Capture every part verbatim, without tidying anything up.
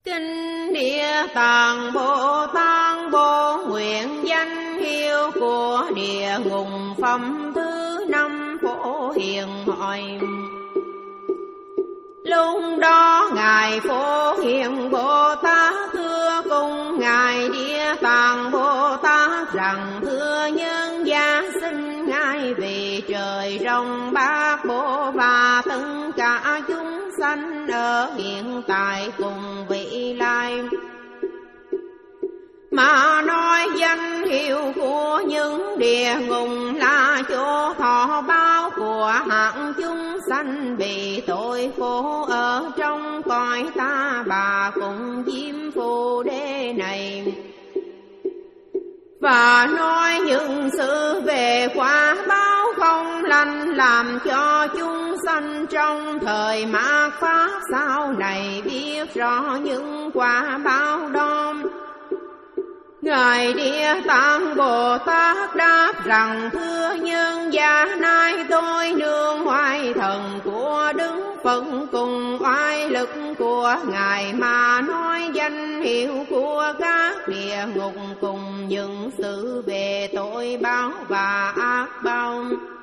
Kinh Địa Tạng Bồ Tát Bồ nguyện danh hiệu của địa ngục phẩm thứ năm Phổ Hiền hỏi. Lúc đó Ngài Phổ Hiền Bồ Tát thưa cùng Ngài Địa Tạng Bồ Tát rằng: thưa nhân gia, xin Ngài vì trời rộng bát bộ và tất cả chúng sanh ở hiện tại cùng vị lai mà nói danh hiệu của những địa ngục là chỗ thọ báo của hạng chúng sanh bị tội khổ ở trong cõi ta bà cùng diêm phù đế này, và nói những sự về quả báo không lành làm cho chúng sanh trong thời mạt Pháp sau này biết rõ những quả báo đó. Ngài Địa Tạng Bồ Tát đáp rằng: thưa nhân gia, nay tôi nương oai thần của Đức Phật cùng oai lực của Ngài mà nói danh hiệu của các địa ngục cùng những sự về tội báo và ác báo.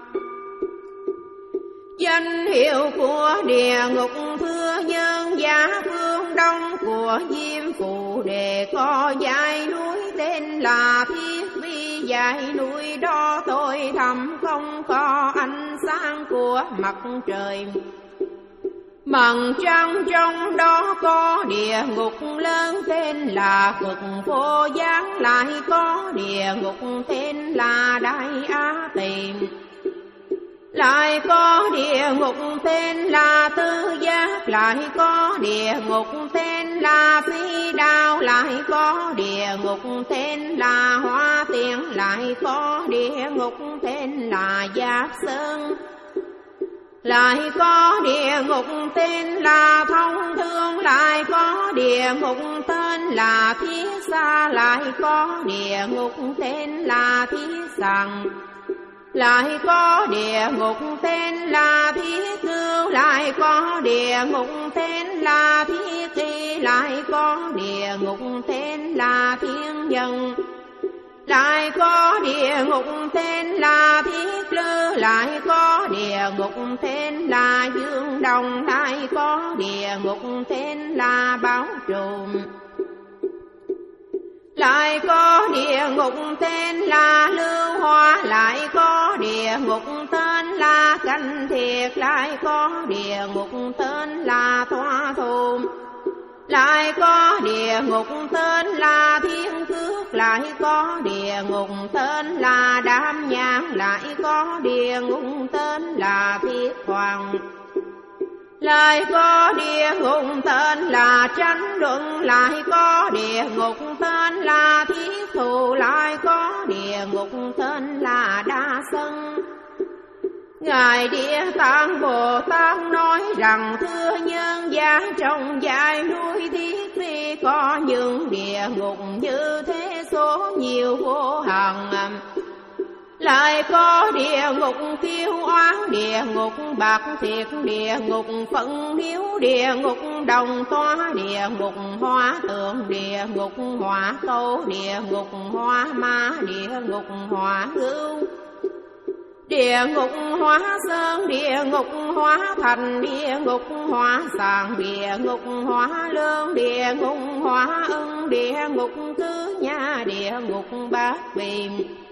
Danh hiệu của địa ngục thưa nhân gia, phương đông của Diêm Phù Đề có dãy núi tên là Thiết Vi. Dãy núi đó tối thẳm không có ánh sáng của mặt trời. Bằng trăng trong đó có địa ngục lớn tên là Cực Vô Gián, lại có địa ngục tên là Đại Á Tỳ, lại có địa ngục tên là Tư Giác, lại có địa ngục tên là Phi Đao, lại có địa ngục tên là Hoa Tiền, lại có địa ngục tên là Giáp Sơn, lại có địa ngục tên là Thông Thương, lại có địa ngục tên là Thiết Xa, lại có địa ngục tên là Thiết Sàng, lại có địa ngục tên là Thiết Cưu, lại có địa ngục tên là Thiết Kỳ, lại có địa ngục tên là Thiên Nhân, lại có địa ngục tên là Thiết Lư, lại có địa ngục tên là Dương Đồng, lại có địa ngục tên là Bảo Trùm, lại có địa ngục tên là Lưu Hoa, lại có địa ngục tên là Canh Thiệt, lại có địa ngục tên là Thoa Thù, lại có địa ngục tên là Thiên Cước, lại có địa ngục tên là Đam Nhãn, lại có địa ngục tên là Thiết Hoàng, lại có địa ngục tên là Tranh Luận, lại có địa ngục tên là Thiết Thù, lại có địa ngục tên là Đa Sân. Ngài Địa Tạng Bồ Tát nói rằng: thưa nhân gia, trong dãy núi Thiết Vi có những địa ngục như thế số nhiều vô hạn, lại có địa ngục Tiêu Oán, địa ngục Bạc Thiệt, địa ngục Phận Hiếu, địa ngục Đồng Toa, địa ngục Hóa Tượng, địa ngục Hỏa Câu, địa ngục Hóa Ma, địa ngục Hỏa Ngưu, địa ngục Hóa Sơn, địa ngục Hóa Thành, địa ngục Hóa Sàng, địa ngục Hóa Lương, địa ngục Hóa Ưng, địa ngục Cư Nha, địa ngục Bát Bìm,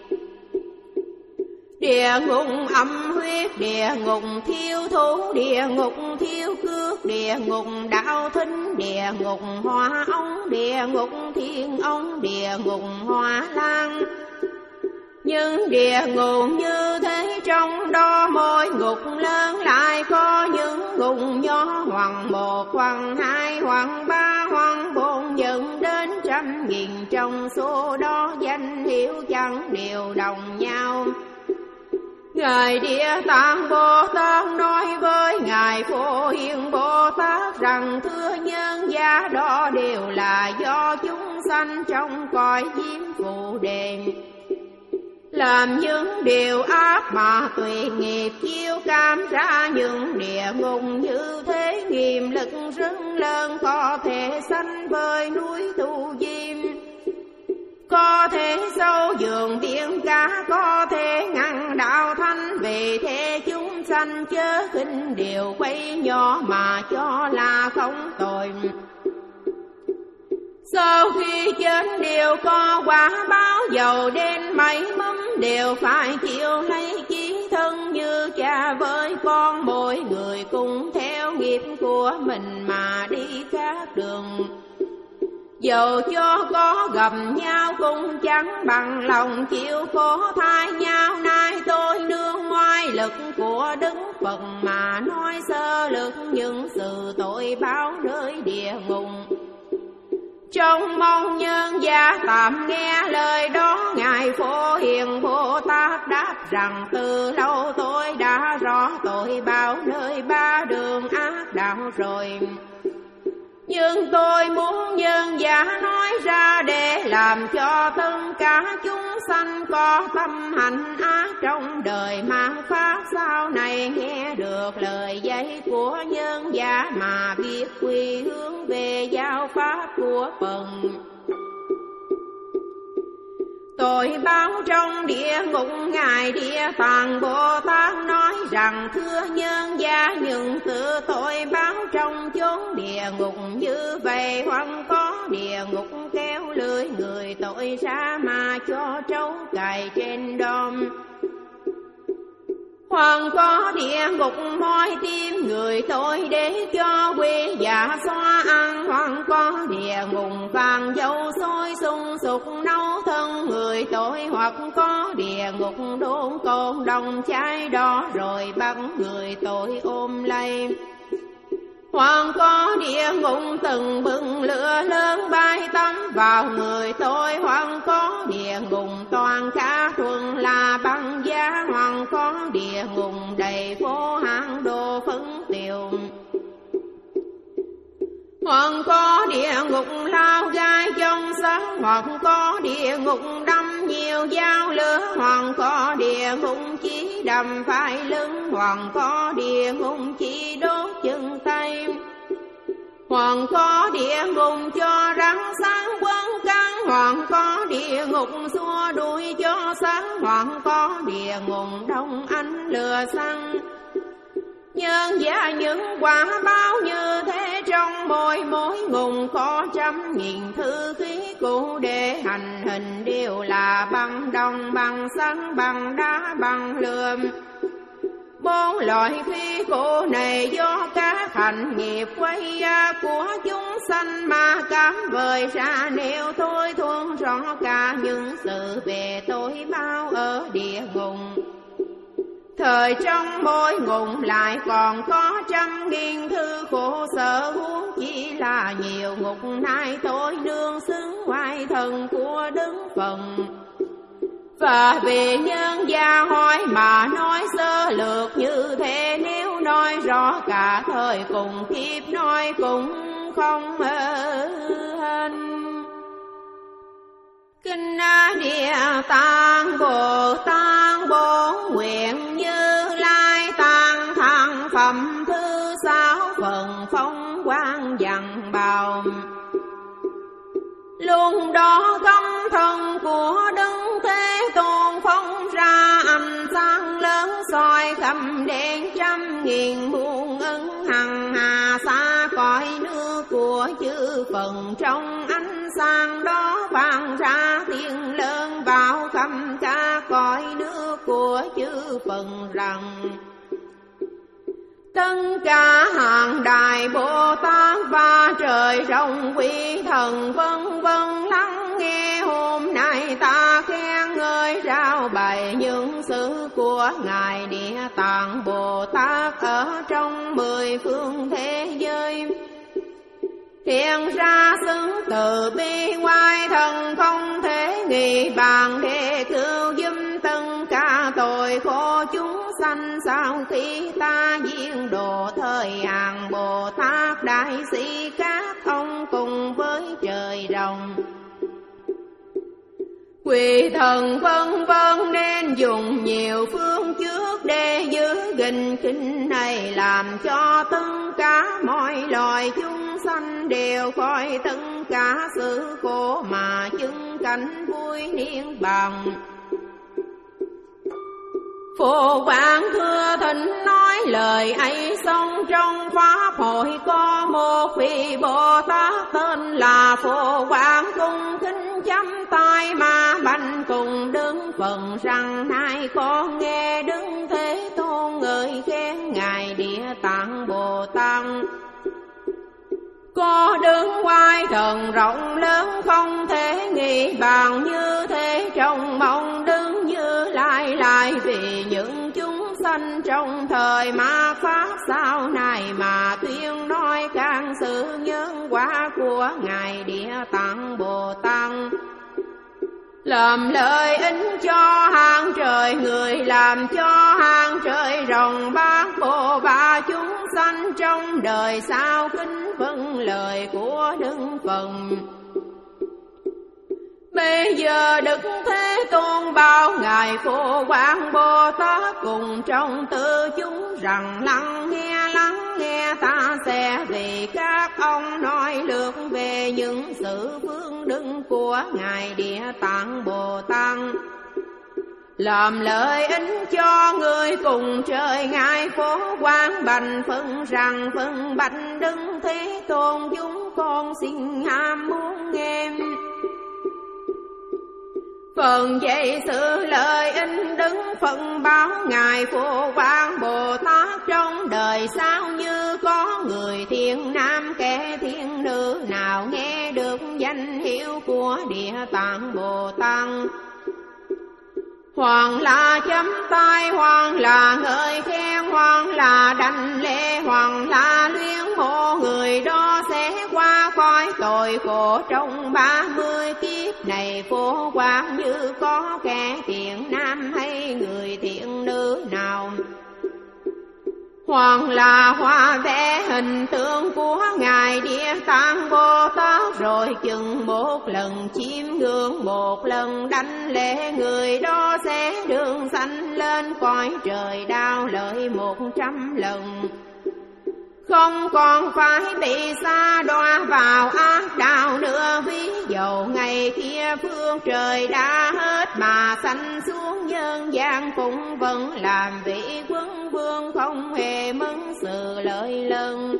địa ngục Âm Huyết, địa ngục Thiêu Thú, địa ngục Thiêu Cước, địa ngục Đạo Thính, địa ngục Hóa Ống, địa ngục Thiên Ống, địa ngục Hóa Lan. Nhưng địa ngục như thế trong đó mỗi ngục lớn lại có những ngục nhỏ, hoặc một, hoặc hai, hoặc ba, hoặc bốn, dẫn đến trăm nghìn, trong số đó danh hiệu chẳng đều đồng nhau. Ngài Địa Tạng Bồ Tát nói với Ngài Phổ Hiền Bồ Tát rằng: thưa nhân gia, đó đều là do chúng sanh trong cõi Diêm Phù Đề, làm những điều ác mà tùy nghiệp chiêu cảm ra những địa ngục như thế, nghiêm lực rất lớn có thể sánh với núi Tu Diêm, có thể sâu giường biển cả, có thể ngăn đạo thanh. Vì thế chúng sanh chớ khinh điều quay nhỏ mà cho là không tội. Sau khi chết đều có quả báo, dầu đến mấy mắm đều phải chịu lấy chí thân như cha với con. Mỗi người cùng theo nghiệp của mình mà đi khác đường, dầu cho có gặp nhau cũng chẳng bằng lòng chịu khổ thay nhau. Nay tôi nương ngoại lực của Đức Phật mà nói sơ lược những sự tội báo nơi địa ngục. Trong mong nhân gia tạm nghe lời đó, Ngài Phổ Hiền Bồ Tát đáp rằng từ lâu tôi đã rõ tội báo nơi ba đường ác đạo rồi. Nhưng tôi muốn nhân giả nói ra để làm cho tất cả chúng sanh có tâm hành ác trong đời mang pháp, sau này nghe được lời dạy của nhân giả mà biết quy hướng về giáo pháp của Phật. Tội báo trong địa ngục, Ngài Địa Tạng Bồ Tát nói rằng thưa nhân gia, những tự tội báo trong chốn địa ngục như vậy, hoặc có địa ngục kéo lưới người tội ra mà cho trấu cài trên đom, hoặc có địa ngục moi tim người tội để cho quê giả xoa ăn, hoặc có địa ngục vàng dầu sôi sung sục nấu thân người tội, hoặc có địa ngục đốn côn đồng cháy đó rồi bắt người tội ôm lấy, hoặc có địa ngục từng bừng lửa lớn bay tắm vào người tôi, hoặc có địa ngục toàn cả thuần là băng giá, hoặc có địa ngục đầy phố hang đồ phấn tiều, hoặc có địa ngục lao gai trong sáng, hoặc có địa ngục đâm nhiều dao lửa, hoặc có địa ngục chỉ đâm phải lưng, hoặc có địa ngục chỉ đốt chân tay, hoặc có địa ngục cho rắn sáng quấn cắn, hoặc có địa ngục xua đuổi cho sáng, hoặc có địa ngục đông ánh lửa xăng. Nhân giả những quả báo như thế, trong mỗi mỗi ngùng có trăm nghìn thứ khí cụ để hành hình, đều là bằng đồng, bằng sắt, bằng đá, bằng lửa. Bốn loại khí cụ này do các hành nghiệp quay ra của chúng sanh mà cảm vời ra, nếu thôi thuần rõ cả những sự về tội báo ở địa ngục. Thời trong mỗi ngục lại còn có trăm nghìn thứ khổ sở, huống chỉ là nhiều ngục nay tôi nương xứng ngoại thần của Đức Phật. Và vì nhân gia hỏi mà nói sơ lược như thế, nếu nói rõ cả thời cùng kiếp nói cũng không hên. Kinh Địa Tạng Bồ Tát Bổn Nguyện Như Lai Tạng Thăng Phẩm thứ sáu phần phong quang dặn bào. Luôn đó công thân của Đức Thế Tôn phong ra ánh sáng lớn, soi khắp đen trăm nghìn muôn ân hằng hà xa cõi nước của chư Phật. Trong ánh sáng đó vang ra tiếng lớn bao khắp cả cõi nước của chư Phật rằng: tất cả hàng đại Bồ Tát và trời rộng quý thần vân vân lắng nghe. Hôm nay ta khen ngợi rao bày những sự của Ngài Địa Tạng Bồ Tát ở trong mười phương thế giới. Hiện ra xứng từ bi ngoại thần không thể nghĩ bàn, để cứu giúp tất cả tội khổ chúng sanh. Sau khi ta diệt độ thời hàng Bồ Tát đại sĩ, các ông cùng với trời rồng Quỷ thần vân vân nên dùng nhiều phương trước để giữ gìn kinh này, làm cho tất cả mọi loài chúng sanh đều khỏi tất cả sự khổ mà chứng cảnh vui niên bằng. Phổ Quang thưa thỉnh nói lời ấy xong, trong pháp hội có một vị Bồ Tát tên là Phổ Quang, cung kính chắp tay mà bạch cùng đứng phần rằng: hai con nghe Đức Thế Tôn ngợi khen ngài Địa Tạng Bồ Tát. Có đứng oai thần rộng lớn không thể nghĩ bàn, như thế trong mong đứng Như Lai lại vì những chúng sanh trong thời ma pháp sau này mà tuyên nói can sự nhân quả của ngài Địa Tạng Bồ Tát. Làm lợi ích cho hàng trời người, làm cho hàng trời rồng bát bộ và chúng sanh trong đời sau kính vâng lời của Đức Phật. Bây giờ Đức Thế Tôn bảo ngài Phổ Quang Bồ Tát cùng trong tư chúng rằng: lắng nghe lắng nghe, ta sẽ vì các ông nói lược về những sự phương đức của ngài Địa Tạng Bồ Tát, làm lợi ích cho người cùng trời. Ngài Phổ Quang bạch phân rằng: phân bạch Đức Thế Tôn, chúng con xin ham muốn nghe. Phần dạy sự lợi ích Đức Phật báo ngài Phổ Quang Bồ Tát: trong đời sau như có người thiện nam kẻ thiện nữ nào nghe được danh hiệu của Địa Tạng Bồ Tát, hoặc là chấm tay, hoặc là ngợi khen, hoặc là đảnh lễ, hoặc là luyến mộ, người đó sẽ qua khỏi tội khổ trong ba mươi kiếp này. Phổ Quang như có kẻ thiện nam hay người thiện nữ nào, hoặc là hoa vẽ hình tượng của ngài Địa Tạng Bồ Tát, rồi chừng một lần chiêm ngưỡng, một lần đảnh lễ, người đó sẽ đường sanh lên cõi trời đau lợi một trăm lần, không còn phải bị sa đọa vào ác đạo nữa. Ví dụ ngày kia phương trời đã hết mà sanh xuống nhân gian, cũng vẫn làm vị quân vương không hề mẫn sự lợi lớn.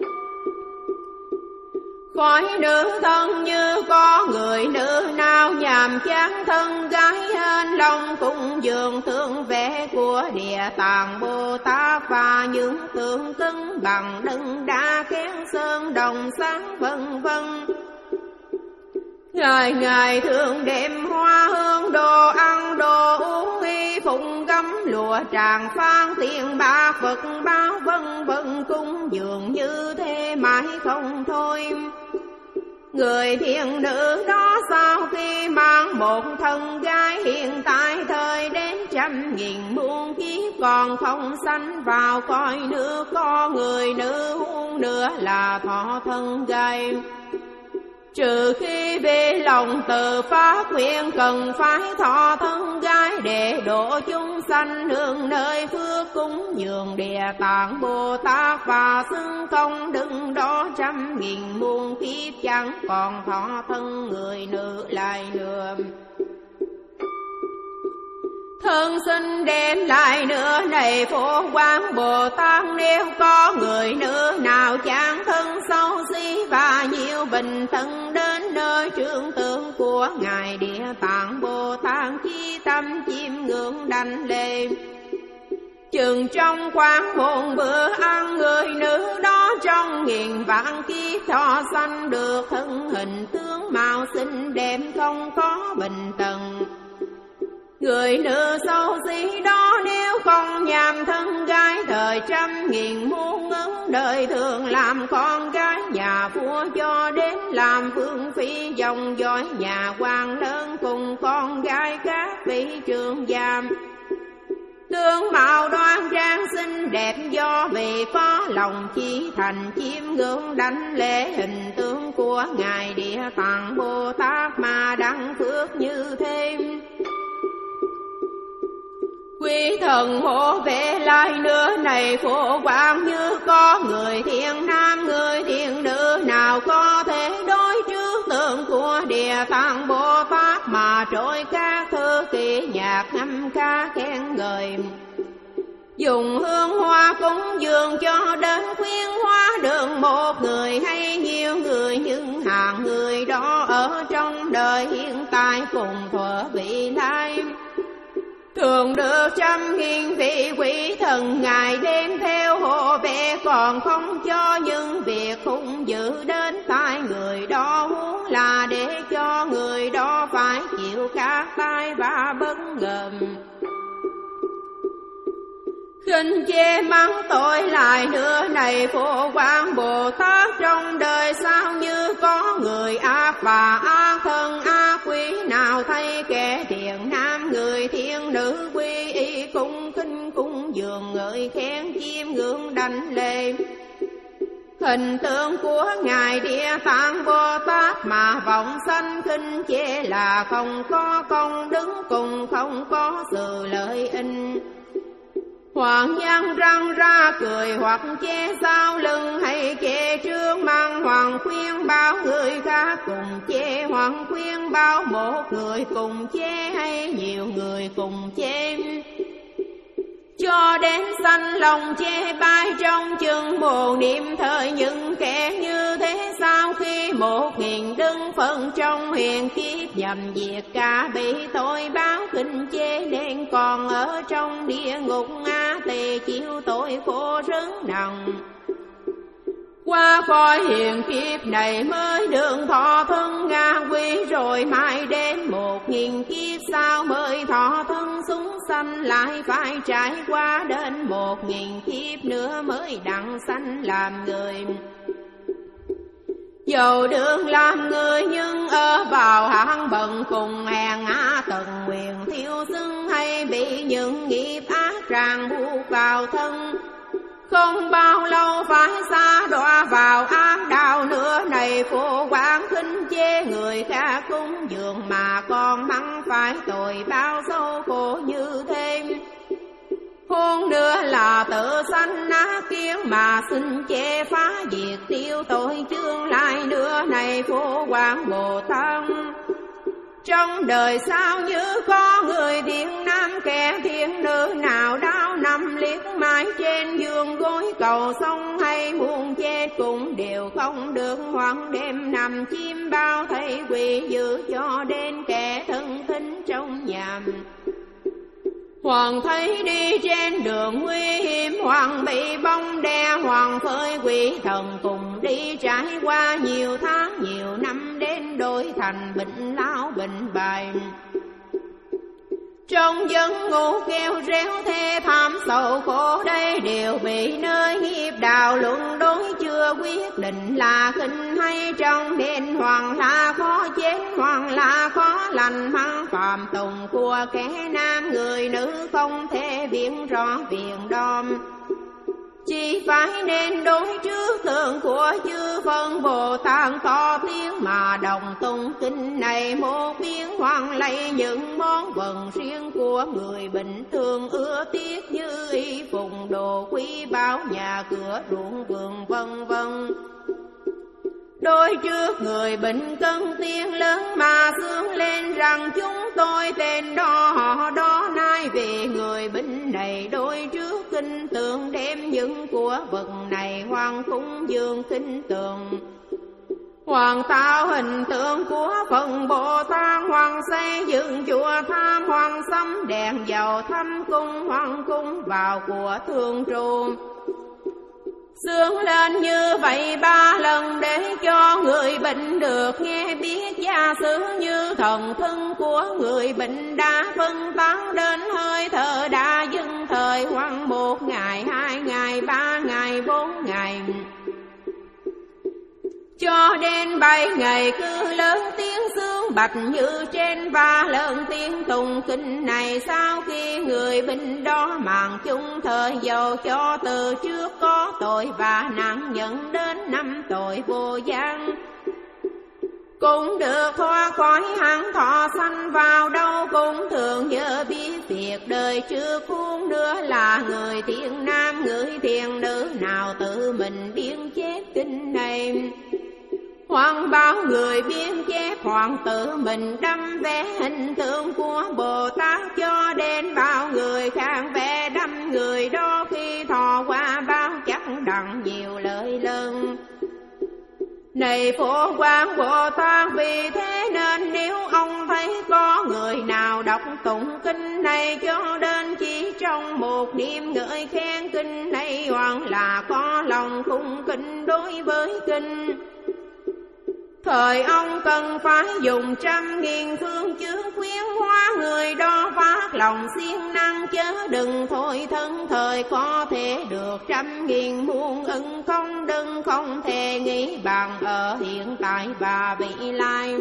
Khỏi nữ thân như có người nữ nào nhàm chán thân gái hên lòng cung dường tượng vẽ của Địa Tạng Bồ Tát, và những tượng cứng bằng đấng đá kén sơn đồng sáng vân vân. Ngày ngày thường đêm hoa hương đồ ăn đồ uống, y phục gấm lụa tràng phan tiền bạc Phật báo vân vân, cung dường như thế mãi không thôi. Người thiện nữ đó sau khi mang một thân gái, hiện tại thời đến trăm nghìn muôn kiếp còn không sanh vào cõi nước. Có người nữ huống nữa là thọ thân gái, trừ khi vì lòng từ phát nguyện cần phải thọ thân gái để độ chúng sanh hưởng nơi phước cúng dường Địa Tạng Bồ Tát, và xưng công đức đó trăm nghìn muôn kiếp chẳng còn thọ thân người nữ lại nữa. Thân sinh đem lại nữa này Phổ Quang Bồ Tát, nếu có người nữ nào chán thân xấu xí và nhiều bình thân đến nơi trương tượng của ngài Địa Tạng Bồ Tát, chi tâm chiêm ngưỡng đảnh lễ, chừng trong quán một bữa ăn, người nữ đó trong nghìn vạn kiếp thọ sanh được thân hình tướng mạo xinh đẹp không có bình tần. Người nữ xấu xí đó nếu không nhàm thân gái, thời trăm nghìn muôn ức đời thường làm con gái nhà vua, cho đến làm vương phi dòng dõi nhà quan lớn, cùng con gái các vị trưởng giam. Tương mạo đoan trang xinh đẹp, do vì có lòng chí thành chiêm ngưỡng đánh lễ hình tướng của Ngài Địa Tạng Bồ Tát mà đăng phước như thế. Quý thần hộ vệ lại nữa này phổ quang, như có người thiện nam người thiện nữ nào có thể đối trước tượng của Địa Tạng Bồ Tát mà trôi các thư kỳ nhạc ngâm ca khen ngợi. Dùng hương hoa cúng dường cho đến khuyên hóa đường một người hay nhiều người, nhưng hàng người đó ở trong đời hiện tại cùng thuở vị lai. Thường được trăm nghìn vị quý thần ngày đêm theo hộ vệ, còn không cho những việc hung dữ đến tai người đó, huống là để cho người đó phải chịu các tai vạ bất ngờ. Khinh chê mắng tội lại nữa này phổ quang Bồ Tát, trong đời sao như có người ác và ác thân ác quý nào thay kẻ thiện nam người thiện nữ quy y cung kinh cung dường ngợi khen chiêm ngưỡng đánh lễ hình tượng của Ngài Địa Tạng Bồ Tát mà vọng sanh khinh chê là không có công đức cùng không có sự lợi ích. Hoàng nhân răng ra cười hoặc chê sau lưng hay chê trước mang, hoàng khuyên báo người khác cùng chê, hoàng khuyên báo một người cùng chê hay nhiều người cùng chê. Cho đến sanh lòng chê bai trong chừng bồ niệm thời những kẻ như thế, sau khi một nghìn đứng phần trong huyền kiếp nhằm diệt cả bị tội báo kinh chê, nên còn ở trong địa ngục A Tỳ chịu tội khổ rất nặng. Qua khỏi hiền kiếp này mới được thọ thân ngạ quỷ, rồi mãi đến một nghìn kiếp sau mới thọ thân súng sanh, lại phải trải qua đến một nghìn kiếp nữa mới đặng sanh làm người. Dầu được làm người nhưng ở vào hạng bần cùng hèn á tận nguyện thiêu xưng, hay bị những nghiệp ác ràng buộc vào thân, không bao lâu phải xa đọa vào ác đạo nữa này phổ quang khinh chê người khác cúng dường mà còn mắng phải tội bao sâu khổ như thế. Hôn nữa là tự sanh ác kiến mà xin chê phá diệt tiêu tội chương lại nữa này phổ quang Bồ Tát. Trong đời sao như có người thiện nam kẻ thiện nữ nào đau nằm liếc mãi trên giường gối cầu sông, hay muốn chết cũng đều không được, hoặc đêm nằm chim bao thấy quỷ dữ cho đến kẻ thân thính trong nhà. Hoàng thấy đi trên đường nguy hiểm, hoàng bị bóng đe, hoàng phơi quỷ thần cùng đi trải qua nhiều tháng nhiều năm đến đổi thành bệnh lao bệnh bài. Trong giấc ngủ kêu réo thê thảm sầu khổ, đây đều bị nơi nghiệp đạo luận đối chưa quyết định là khinh hay trong, nên hoàng là khó chết hoàng là khó lành, mang phạm tùng của kẻ nam người nữ không thể biện rõ viện đom. Chỉ phải nên đối trước tượng của chư Phật Bồ Tát to tiếng mà đồng tụng kinh này, một biến hoàng lấy những món vận riêng của người bình thường ưa tiếc như y phùng đồ quý báu nhà cửa ruộng vườn vân vân. Đôi trước người bệnh cân tiếng lớn mà xướng lên rằng chúng tôi tên đó họ đó, nay vì người bệnh này đôi trước kinh tượng đem những của vật này hoàng cúng dường kinh tượng. Hoàng tạo hình tượng của Phật Bồ Tát, hoàng xây dựng chùa tham, hoàng sắm đèn dầu thăm cung, hoàng cung vào của thương trụ. Sướng lên như vậy ba lần để cho người bệnh được nghe biết gia sử, như thần thân của người bệnh đã phân tán đến hơi thở đã dừng thời, khoảng một ngày hai ngày ba ngày bốn ngày cho đến bảy ngày cứ lớn tiếng sướng bạch như trên ba lần tiếng tùng kinh này. Sau khi người binh đó màng chung thời dầu cho từ trước có tội và nặng nhận đến năm tội vô gian, cũng được thoát khỏi hắn thọ sanh vào đâu cũng thường nhớ biết việc đời trước cuốn nữa là người thiện nam người thiện nữ nào tự mình biên chép kinh này, hoặc bao người biên chép hoặc tự mình đâm vẽ hình tượng của Bồ Tát cho đến bao người khác vẽ đâm người đó khi thọ qua bao chắc đặng nhiều lợi lớn. Này Phổ Quang Bồ Tát, vì thế nên nếu ông thấy có người nào đọc tụng kinh này cho đến chỉ trong một niệm ngợi khen kinh này, hoặc là có lòng cung kính đối với kinh, thời ông cần phải dùng trăm nghìn phương chướng khuyến hóa người đó phát lòng siêng năng, chớ đừng thôi thân thời có thể được trăm nghìn muôn ưng không đừng không thể nghĩ bằng ở hiện tại và vị lai.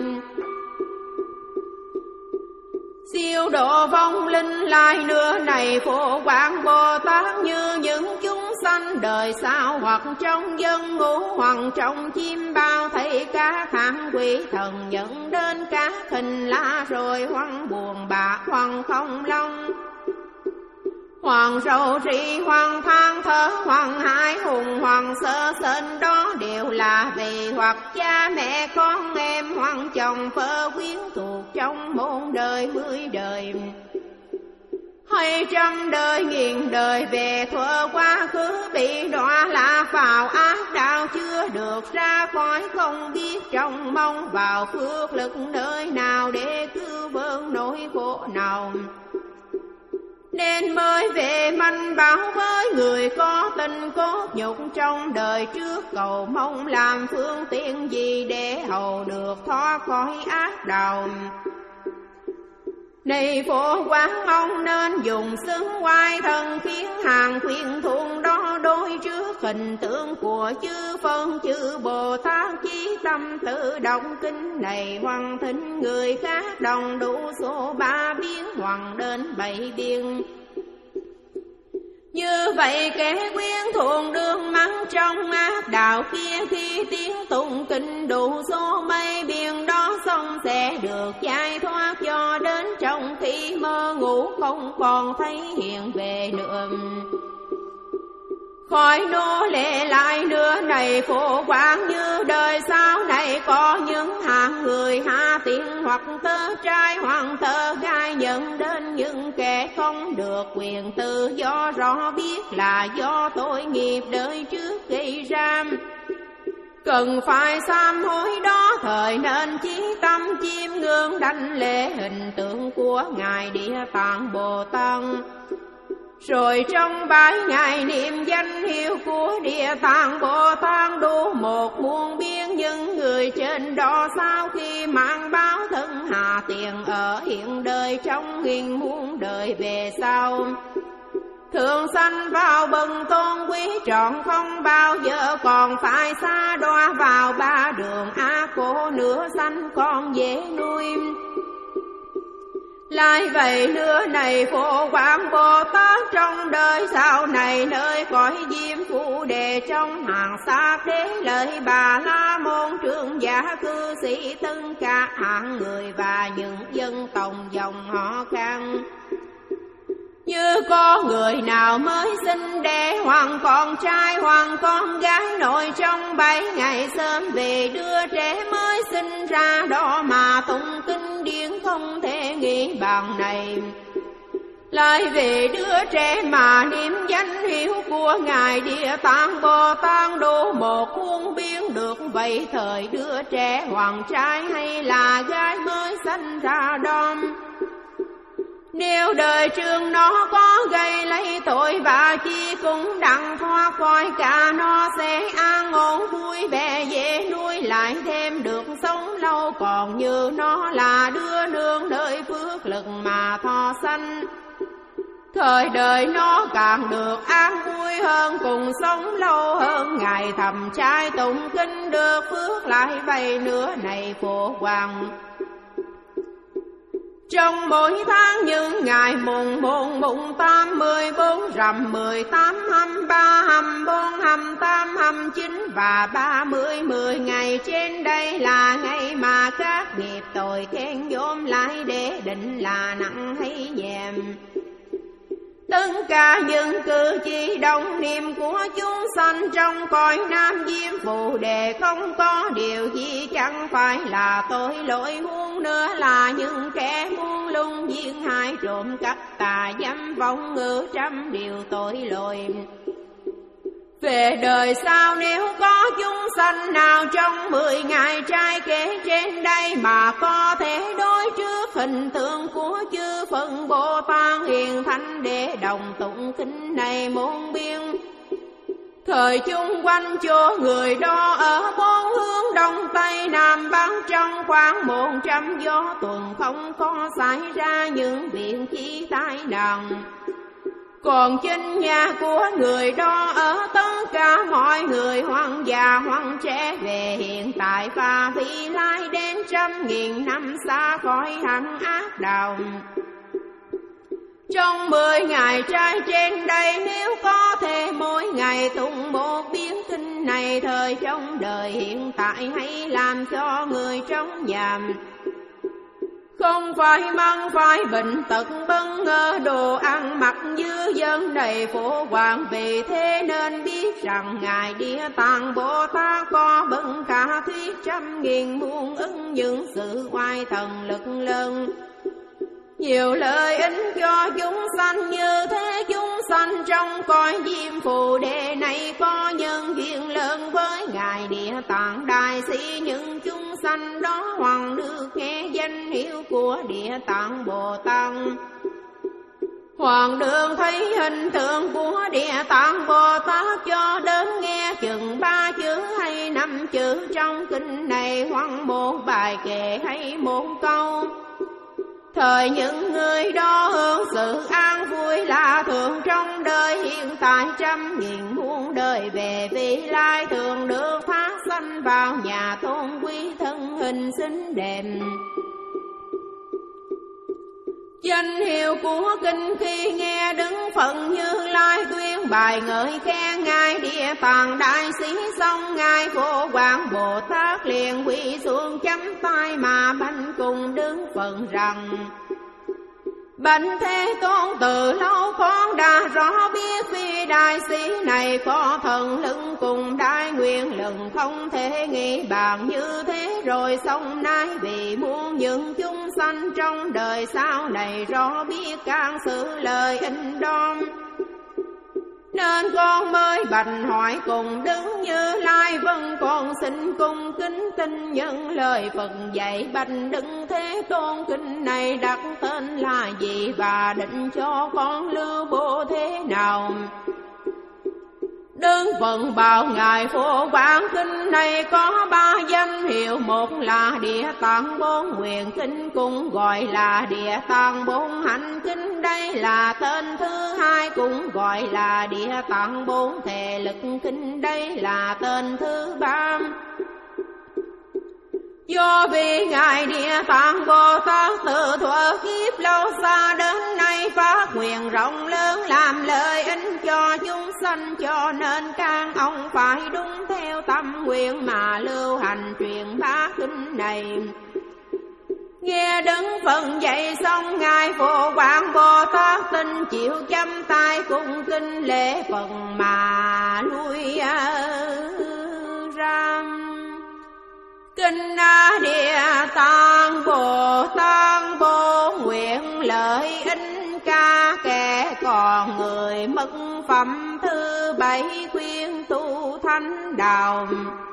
Siêu độ vong linh lai nữa này Phổ Quang Bồ Tát, như những chúng sanh đời sau hoặc trong dân ngũ hoặc trong chim bao, thấy các hạng quỷ thần dẫn đến các hình la rồi hoang buồn bạc hoặc không long, hoàng rầu trị hoàng than thở hoàng hải hùng hoàng sơ sên, đó đều là vì hoặc cha mẹ con em hoặc chồng vợ quyến thuộc trong môn đời mười đời hay trăm đời nghìn đời về thuở quá khứ bị đọa lạc vào ác đạo, chưa được ra khỏi không biết trong mong vào phước lực nơi nào để cứu vớt nỗi khổ nào, nên mới về manh bảo với người có tình cốt nhục trong đời trước, cầu mong làm phương tiện gì để hầu được thoát khỏi ác đạo. Này Phổ Quang, ông nên dùng xứng oai thân khiến hàng khuyên thuận đó đối trước hình tượng của chư phân chư Bồ Tát, chí tâm tự động kinh này hoàn thính người khác đồng đủ số ba biến hoàng đến bảy biên. Như vậy kẻ quyến thuồng đường mắng trong ác đạo kia, khi tiếng tụng kinh đủ số mấy biên đó xong sẽ được giải thoát, cho đến trong khi mơ ngủ không còn thấy hiện về nữa. Khỏi nô lệ lại nữa này Phổ Quang, như đời sau này có những hạng người hạ tiện hoặc tơ trai hoặc tơ gai nhận đến những kẻ không được quyền tự do, rõ biết là do tội nghiệp đời trước gây ra, cần phải sám hối đó thời nên chí tâm chiêm ngưỡng đảnh lễ hình tượng của Ngài Địa Tạng Bồ Tát. Rồi trong bãi ngày niệm danh hiệu của Địa Tạng Bồ Tát đủ một muôn biên, những người trên đó sau khi mang báo thân hạ tiền ở hiện đời trong nghìn muôn đời về sau, thường sanh vào bần tôn quý trọn không bao giờ còn phải xa đọa vào ba đường ác khổ nữa, sanh con dễ nuôi. Lại vậy nữa này Phổ Quang Bồ Tát, trong đời sau này nơi cõi Diêm Phù Đề trong hàng sát đế lợi Bà La Môn trưởng giả cư sĩ tất cả hạng người và những dân tòng dòng họ khang, như có người nào mới sinh đẻ hoặc con trai hoặc con gái nội trong bảy ngày sớm về đưa trẻ mới sinh ra đó mà tụng kinh điển không thể nghĩ bằng này. Lại về đứa trẻ mà niệm danh hiệu của Ngài Địa Tạng Bồ Tát đủ một muôn biến được, vậy thời đứa trẻ hoàng trai hay là gái mới sanh ra đó, nếu đời trường nó có gây lấy tội và chi cũng đặng thoát khỏi cả, nó sẽ an ổn vui vẻ dễ nuôi lại thêm được sống lâu, còn như nó là đứa nương đợi phước lực mà thọ sanh, thời đời nó càng được an vui hơn cùng sống lâu hơn, ngày thầm trai tụng kinh được phước lại vậy nữa này Phổ Quang. Trong mỗi tháng những ngày mùng một, mùng tám, mười bốn, rằm mười tám, hăm ba, hăm bốn, hăm tám, hăm chín và ba mươi, mười ngày trên đây là ngày mà các nghiệp tội khen gom lại để định là nặng hay nhẹ. Tất cả những cử chỉ động niệm của chúng sanh trong cõi Nam Diêm Phù Đề không có điều gì chẳng phải là tội lỗi, huống nữa là những kẻ muốn lung giết hại trộm cắp tà dâm vọng ngữ trăm điều tội lỗi. Về đời sau nếu có chúng sanh nào trong mười ngày trai kể trên đây mà có thể đối trước hình tượng của chư Phật Bồ Tát hiền thánh để đồng tụng kinh này muôn biên, thời chung quanh chỗ người đó ở bốn hướng đông tây nam bắc trong khoảng một trăm gió tuần không có xảy ra những việc chi tai nạn. Còn chính nhà của người đó ở tất cả mọi người hoang già hoang trẻ về hiện tại và vị lai đến trăm nghìn năm xa khỏi hẳn ác đạo. Trong mười ngày trai trên đây nếu có thể mỗi ngày tụng một biến kinh này thời trong đời hiện tại hay làm cho người trong nhà không phải mang phải bệnh tật bấn ngơ đồ ăn mặc dư dân đầy phổ hoàng. Vì thế nên biết rằng Ngài Địa Tạng Bồ Tát có bậc cả thuyết trăm nghìn muôn ứng những sự oai thần lực lớn, nhiều lợi ích cho chúng sanh. Như thế chúng sanh trong cõi Diêm Phù Đề này có nhân duyên lớn với Ngài Địa Tạng Đại Sĩ. Những chúng sanh đó hoàng được nghe danh hiệu của Địa Tạng Bồ Tát, hoàng đường thấy hình tượng của Địa Tạng Bồ Tát cho đến nghe chừng ba chữ hay năm chữ trong kinh này, hoặc một bài kệ hay một câu. Thời những người đó hưởng sự an vui là thường trong đời hiện tại trăm nghìn muôn đời về vị lai thường được phát sanh vào nhà tôn quý thân hình xinh đẹp. Danh hiệu của kinh khi nghe Đức Phật Như Lai tuyên bài ngợi khen Ngài Địa Tạng Đại Sĩ xong, Ngài Phổ Quang Bồ Tát liền quỳ xuống chắp tay mà bạch cùng Đức Phật rằng: Bạch Thế Tôn, từ lâu con đã rõ biết vì đại sĩ này có thần lực cùng đại nguyện lực không thể nghĩ bàn như thế. Rồi xong nay vì muốn những chúng sanh trong đời sau này rõ biết các sự lời ích đó, nên con mới bạch hỏi cùng Đức Như Lai. Vâng, con xin cung kính tin nhận lời Phật dạy. Bạch Đức Thế Tôn, kinh này đặt tên là gì và định cho con lưu bố thế nào? Đức Phật bảo Ngài Phổ Quang, kinh này có ba danh hiệu, một là Địa Tạng Bốn Nguyện Kinh cũng gọi là Địa Tạng Bốn Hạnh Kinh, đây là tên thứ hai, cũng gọi là Địa Tạng Bốn Thể Lực Kinh, đây là tên thứ ba. Do vì Ngài Địa Tạng Bồ Tát từ thuở kiếp lâu xa đến nay phát nguyện rộng lớn làm lợi ích cho chúng sanh, cho nên các ông phải đúng theo tâm nguyện mà lưu hành truyền bá kinh này. Nghe Đức Phật dạy xong, Ngài Phổ Quang Bồ Tát tin chịu chăm tay cung kinh lễ Phật mà lui ra. Kinh Địa Tạng Bồ Tát bố nguyện lợi ích ca kẻ còn người mất phẩm thứ bảy khuyên tu thánh đạo.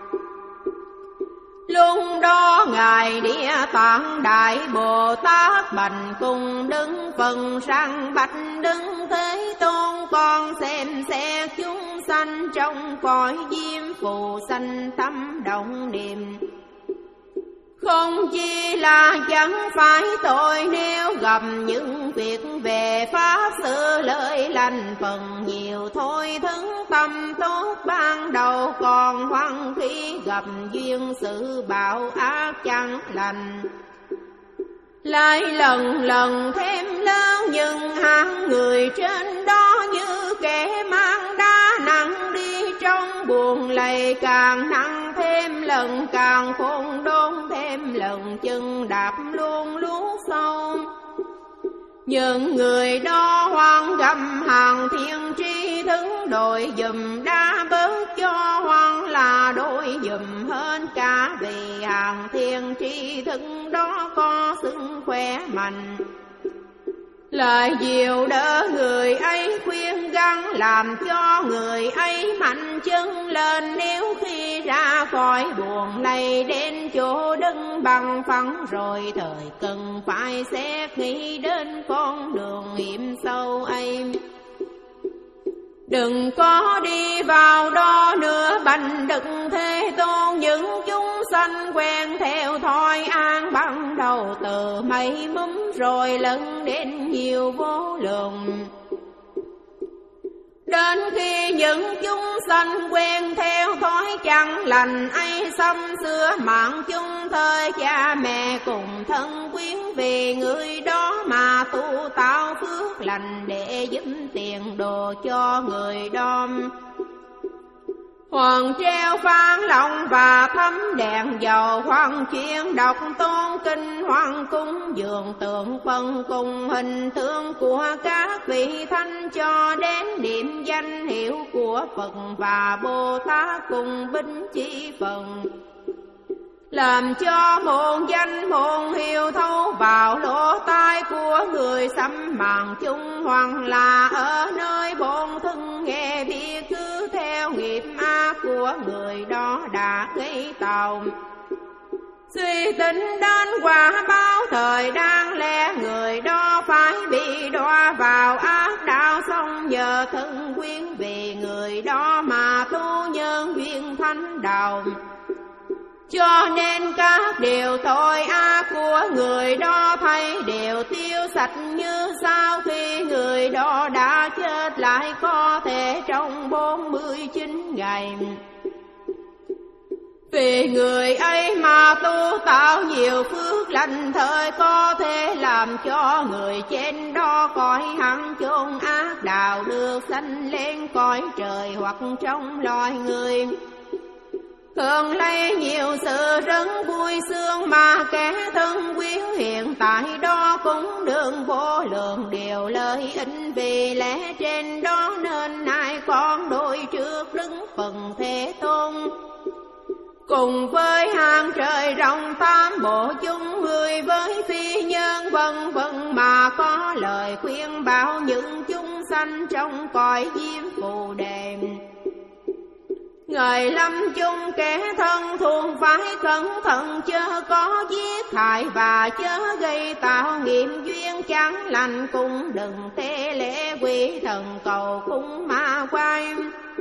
Lúc đó Ngài Địa Tạng Đại Bồ Tát bành cùng đứng phần sang bạch Đức Thế Tôn, con xem xét chúng sanh trong cõi Diêm Phù sanh tâm động niệm. Không chỉ là chẳng phải tội nếu gặp những việc về pháp sự lợi lành phần nhiều thôi, thức tâm tốt ban đầu còn hoang khi gặp duyên sự bạo ác chẳng lành. lại lần lần thêm lớn, nhưng hạng người trên đó như kẻ mang đá nặng đi trong buồn lầy, càng nặng thêm lần càng khôn đốn, thêm lần chân đạp luôn lút sâu. Những người đó hoang gầm hàng thiên tri thức, đội dùm đã bớt cho hoang là đội dùm hơn cả, vì hàng thiên tri thức đó có xưng khỏe mạnh. Lời diệu đỡ người ấy khuyên gắng, làm cho người ấy mạnh chân lên, nếu khi ra khỏi buồn lầy đến chỗ đứng bằng phẳng rồi, thời cần phải xét nghĩ đến con đường hiểm sâu ấy. Đừng có đi vào đó nữa bành đừng Thế Tôn, những chúng sanh quen theo thói an ban đầu, từ mấy múm rồi lẫn đến nhiều vô lượng. Đến khi những chúng sanh quen theo thói chẳng lành ấy, xăm xưa mạng chung thời cha mẹ cùng thân quyến, vì người đó mà tu tạo phước lành để giúp tiền đồ cho người đó. Hoàng treo phan lòng và thấm đèn dầu, hoàng chuyên đọc tôn kinh, hoàng cúng dường tượng phân cùng hình tượng của các vị thánh, cho đến điểm danh hiệu của Phật và Bồ Tát cùng binh chi phần. Làm cho hồn danh hồn hiệu thấu vào lỗ tai của người xâm mạng chung, hoặc là ở nơi bổn thân nghe biết, cứ theo nghiệp ác của người đó đã gây tạo. Suy tính đến quả báo thời đang lẽ, người đó phải bị đọa vào ác đạo, xong nhờ thân quyến vì người đó mà tu nhân duyên thánh đạo. Cho nên các điều tội ác của người đó thấy đều tiêu sạch như sau, khi người đó đã chết lại có thể trong bốn mươi chín ngày. Vì người ấy mà tu tạo nhiều phước lành, thời có thể làm cho người trên đó cõi hẳn chốn ác đạo, được sanh lên cõi trời hoặc trong loài người. Thường lấy nhiều sự rất vui sướng, mà kẻ thân quyến hiện tại đó cũng đương vô lượng điều lợi ích, vì lẽ trên đó nên ai con đôi trước đứng phần Thế Tôn. Cùng với hàng trời rộng tam bộ chung, người với phi nhân vân vân, mà có lời khuyên bảo những chúng sanh trong cõi diêm phù đề. Người lâm chung kẻ thân thường phải cẩn thận, chớ có giết hại và chớ gây tạo nghiệp duyên chẳng lành, cũng đừng tế lễ quỷ thần cầu cúng ma quay.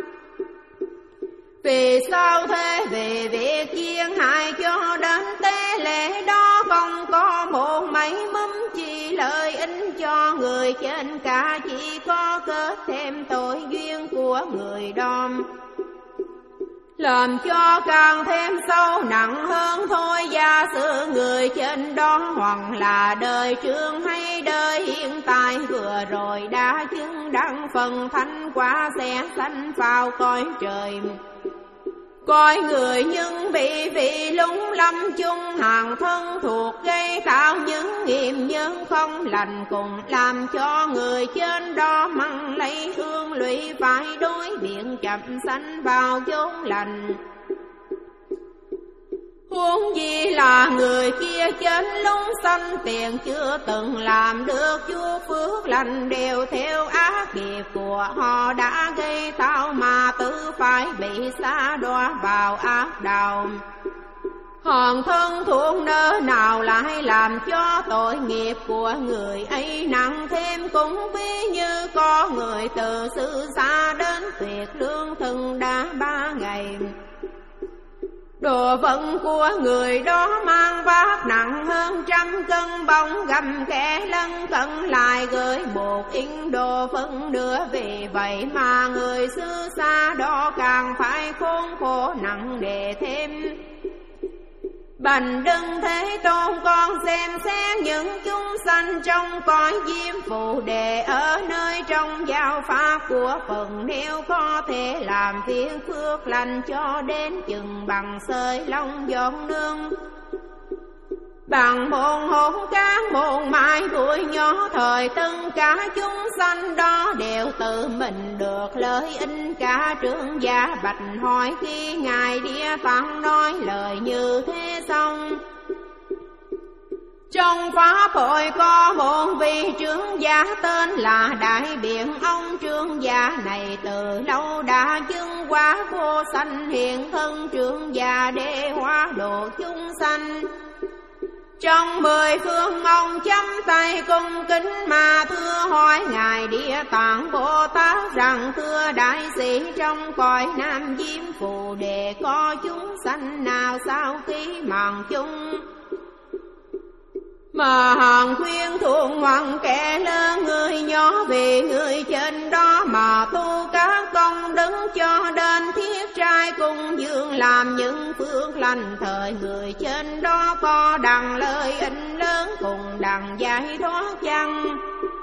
Vì sao thế? Vì việc duyên hại cho đến tế lễ đó không có một mấy mắm chi lợi ích cho người trên cả, chỉ có kết thêm tội duyên của người đó, làm cho càng thêm sâu nặng hơn thôi. Giả sử người trên đó hoặc là đời trước hay đời hiện tại vừa rồi đã chứng đăng phần thánh quả, sẽ sanh vào cõi trời. Coi người nhưng bị vị lung lâm chung hàng thân thuộc, gây tạo những nghiệp nhân không lành, cùng làm cho người trên đó măng lấy hương lụy, phải đối biện chậm sanh vào chốn lành. Huống gì là người kia chết lung sanh tiền, chưa từng làm được chúa phước lành, đều theo ác nghiệp của họ đã gây tạo, mà tự phải bị sa đọa vào ác đạo. Hòn thân thuộc nơi nào lại làm cho tội nghiệp của người ấy nặng thêm, cũng ví như có người từ xứ xa đến tuyệt lương thân đã ba ngày. Đồ vật của người đó mang vác nặng hơn trăm cân, bóng gầm kẻ lân cận lại gửi một in đồ phân nữa. Vì vậy mà người xứ xa đó càng phải khốn khổ nặng đề thêm. Bành Đừng Thế Tôn con xem xét những chúng sanh trong cõi diêm phù đề, ở nơi trong giáo pháp của Phật nếu có thể làm việc phước lành cho đến chừng bằng sợi lông giọt nương. Bằng môn hồn cán môn mai tuổi nhỏ thời, tất cả chúng sanh đó đều tự mình được lợi ích cả. Trưởng giả bạch hỏi khi ngài Địa Tạng nói lời như thế xong, trong pháp hội có một vị trưởng giả tên là Đại Biện. Ông trưởng giả này từ lâu đã chứng quả vô sanh, hiện thân trưởng giả để hóa độ chúng sanh. Trong mười phương ông chắp tay cung kính mà thưa hỏi ngài Địa Tạng Bồ Tát rằng: thưa đại sĩ, trong cõi Nam Diêm Phù Đề có chúng sanh nào sau khi màng chung mà hằng khuyên thuận ngoan kẻ lớn người nhỏ, vì người trên đó mà tu các công đức cho đến thiết trai cùng dương làm những phước lành. Thời người trên đó có đặng lợi ích lớn cùng đặng giải thoát chăng.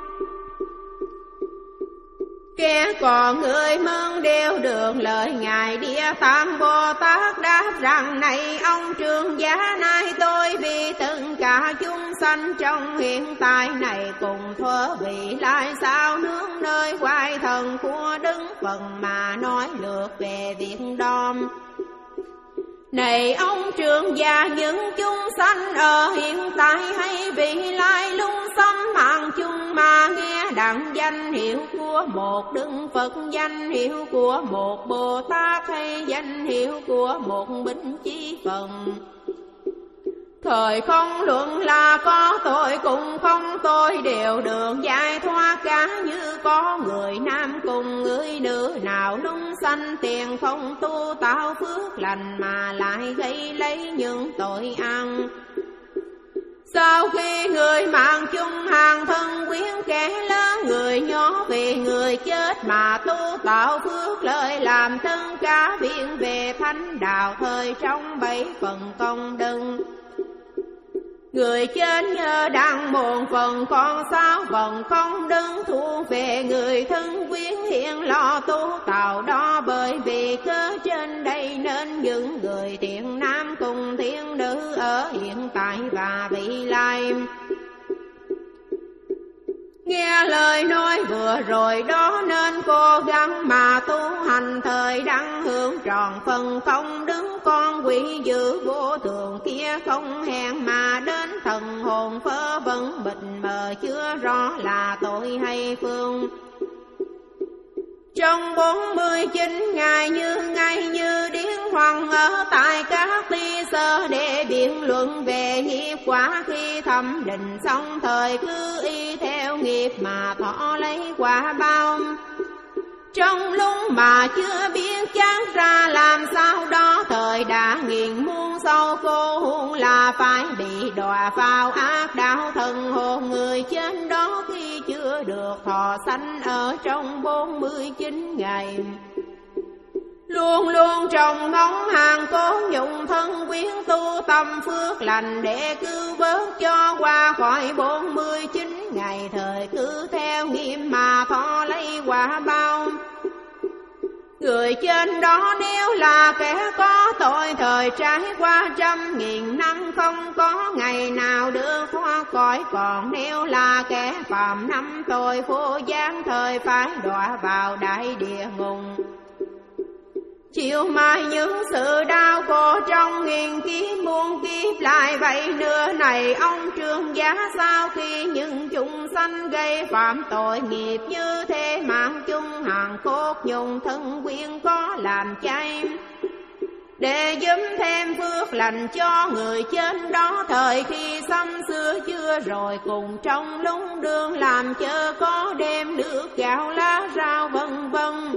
Kẻ còn người mừng đều được lời ngài Địa Tạng Bồ Tát đáp rằng: này ông trưởng giả, nay tôi vì tất cả chúng sanh trong hiện tại này cùng thuở vị lai sao nương nơi quay thần của Đức Phật mà nói lược về việc đó. Này ông trưởng giả, những chúng sanh ở hiện tại hay vị lai lung xâm mạng chung mà nghe đặng danh hiệu của một Đức Phật, danh hiệu của một Bồ Tát hay danh hiệu của một Bích Chi Phật, thời không luận là có tội cũng không tội đều được giải thoát cả. Như có người nam cùng người nữ nào lung sanh tiền không tu tạo phước lành mà lại gây lấy những tội ăn, sau khi người mạng chung hàng thân quyến kẻ lớn người nhỏ, vì người chết mà tu tạo phước lợi làm tất cả biện về thánh đạo, thời trong bảy phần công đức. Người trên nhờ đặng một phần còn sáu phần không đứng thu về người thân quyến hiện lo tu tạo đó. Bởi vì cớ trên đây nên những người thiện nam cùng thiện nữ ở hiện tại và vị lai nghe lời nói vừa rồi đó nên cố gắng mà tu hành, thời đăng hưởng tròn phần không đứng con quỷ dữ vô thường kia không hẹn mà đến thần hồn phơ vẫn mịt mờ chưa rõ là tội hay phương. Trong bốn mươi chín ngày như ngày như điên hoàng ở tại các ti sơ để biện luận về nghiệp quả, khi thẩm định xong thời cứ y theo nghiệp mà thọ lấy quả bao. Trong lúc mà chưa biết chắc ra làm sao đó, thời đã nghiền muôn sâu cô huống là phải bị đọa vào ác đạo. Thần hồn người trên đó khi chưa được thọ sanh ở trong bốn mươi chín ngày luôn luôn trong ngóng hàng cố nhụng thân quyến tu tâm phước lành để cứu vớt cho qua khỏi bốn mươi chín ngày. Thời cứ theo nghiêm mà thọ lấy quả bao. Người trên đó nếu là kẻ có tội, thời trải qua trăm nghìn năm không có ngày nào được thoát khỏi. Còn nếu là kẻ phạm năm tội vô gián, thời phải đọa vào đại địa ngục, chịu mãi những sự đau khổ trong nghìn kiếp muôn kiếp lại. Vậy nữa này ông trưởng giả, sau khi những chúng sanh gây phạm tội nghiệp như thế mạng chung hàng cốt nhung thân quyến có làm chay, để giúp thêm phước lành cho người trên đó. Thời khi xăm xưa chưa rồi cùng trong lúc đường làm chớ có đem nước gạo lá rau vân vân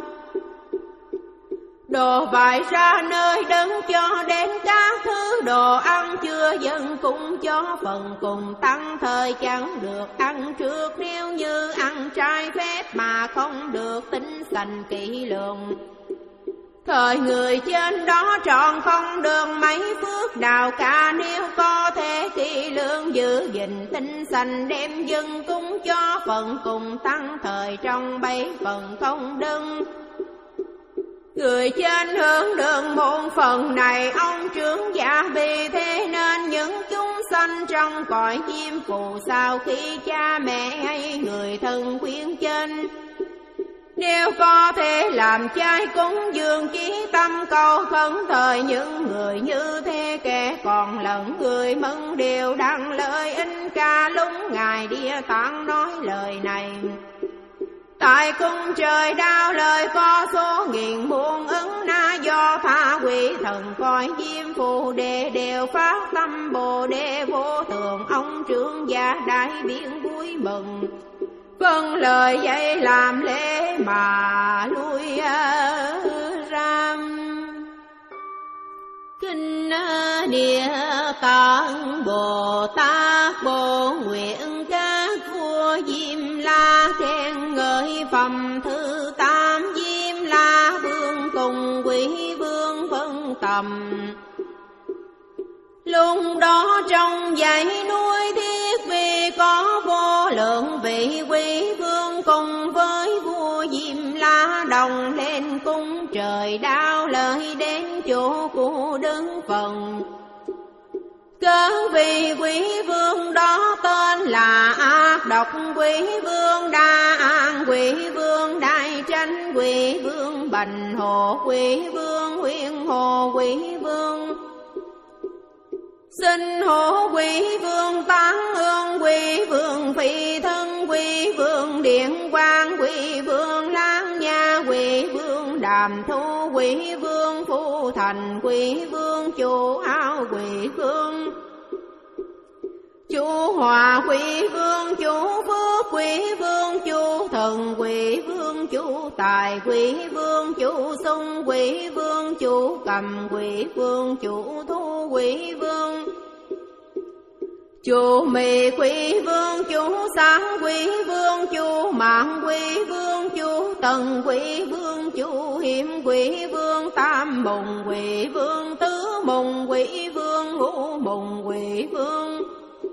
đồ vải ra nơi đứng cho đến các thứ đồ ăn chưa dần cũng cho phần cùng tăng. Thời chẳng được ăn trước nếu như ăn trái phép mà không được tính sành kỹ lưỡng. Thời người trên đó tròn không đường mấy phước đào cả, nếu có thể kỹ lương giữ gìn tinh sanh, đem dân cúng cho phần cùng tăng thời trong bảy phần không đừng. Người trên hướng đường muôn phần này ông trưởng giả, vì thế nên những chúng sanh trong cõi diêm phù sau khi cha mẹ hay người thân khuyên trên, nếu có thể làm chay cúng dường, chí tâm cầu khẩn thời những người như thế, kẻ còn lẫn người mừng đều đăng lời in ca lúng ngài Địa Tạng nói lời này. Tại cung trời đao lời có số nghìn muôn ứng na, do tha quỷ thần coi diêm phù đề đều phát tâm bồ đề vô thường, ông trưởng giả đại biện vui mừng. Vâng lời dạy làm lễ mà lui ra. Kinh Địa Tạng Bồ Tát Bồ nguyện các vua Diêm La khen ngợi phẩm thứ tám, Diêm La vương cùng quỷ vương phân tầm. Lúc đó trong dãy núi Thiết Vi có vô lượng vị quý vương, cùng với vua Diêm La đồng lên cung trời đao lời đến chỗ của Đức Phật. Cớ vì quý vương đó tên là ác độc quý vương, đa an quý vương, đại tranh quý vương, bành hồ quý vương, huyên hồ quý vương, sinh hổ quý vương, tán hương quý vương, phi thân quý vương, điện quang quý vương, lang nha quý vương, đàm thu quý vương, phu thành quý vương, chủ ao quý vương, chủ hòa quý vương, chủ phước quý vương, chủ thần quý vương, chủ tài quý vương, chủ sung quý vương, chủ cầm quý vương, chủ thu quý vương, chủ mì quý vương, chủ sáng quý vương, chủ mạng quý vương, chủ tần quý vương, chủ hiểm quý vương, tam mùng quý vương, tứ mùng quý vương, ngũ mùng quý vương,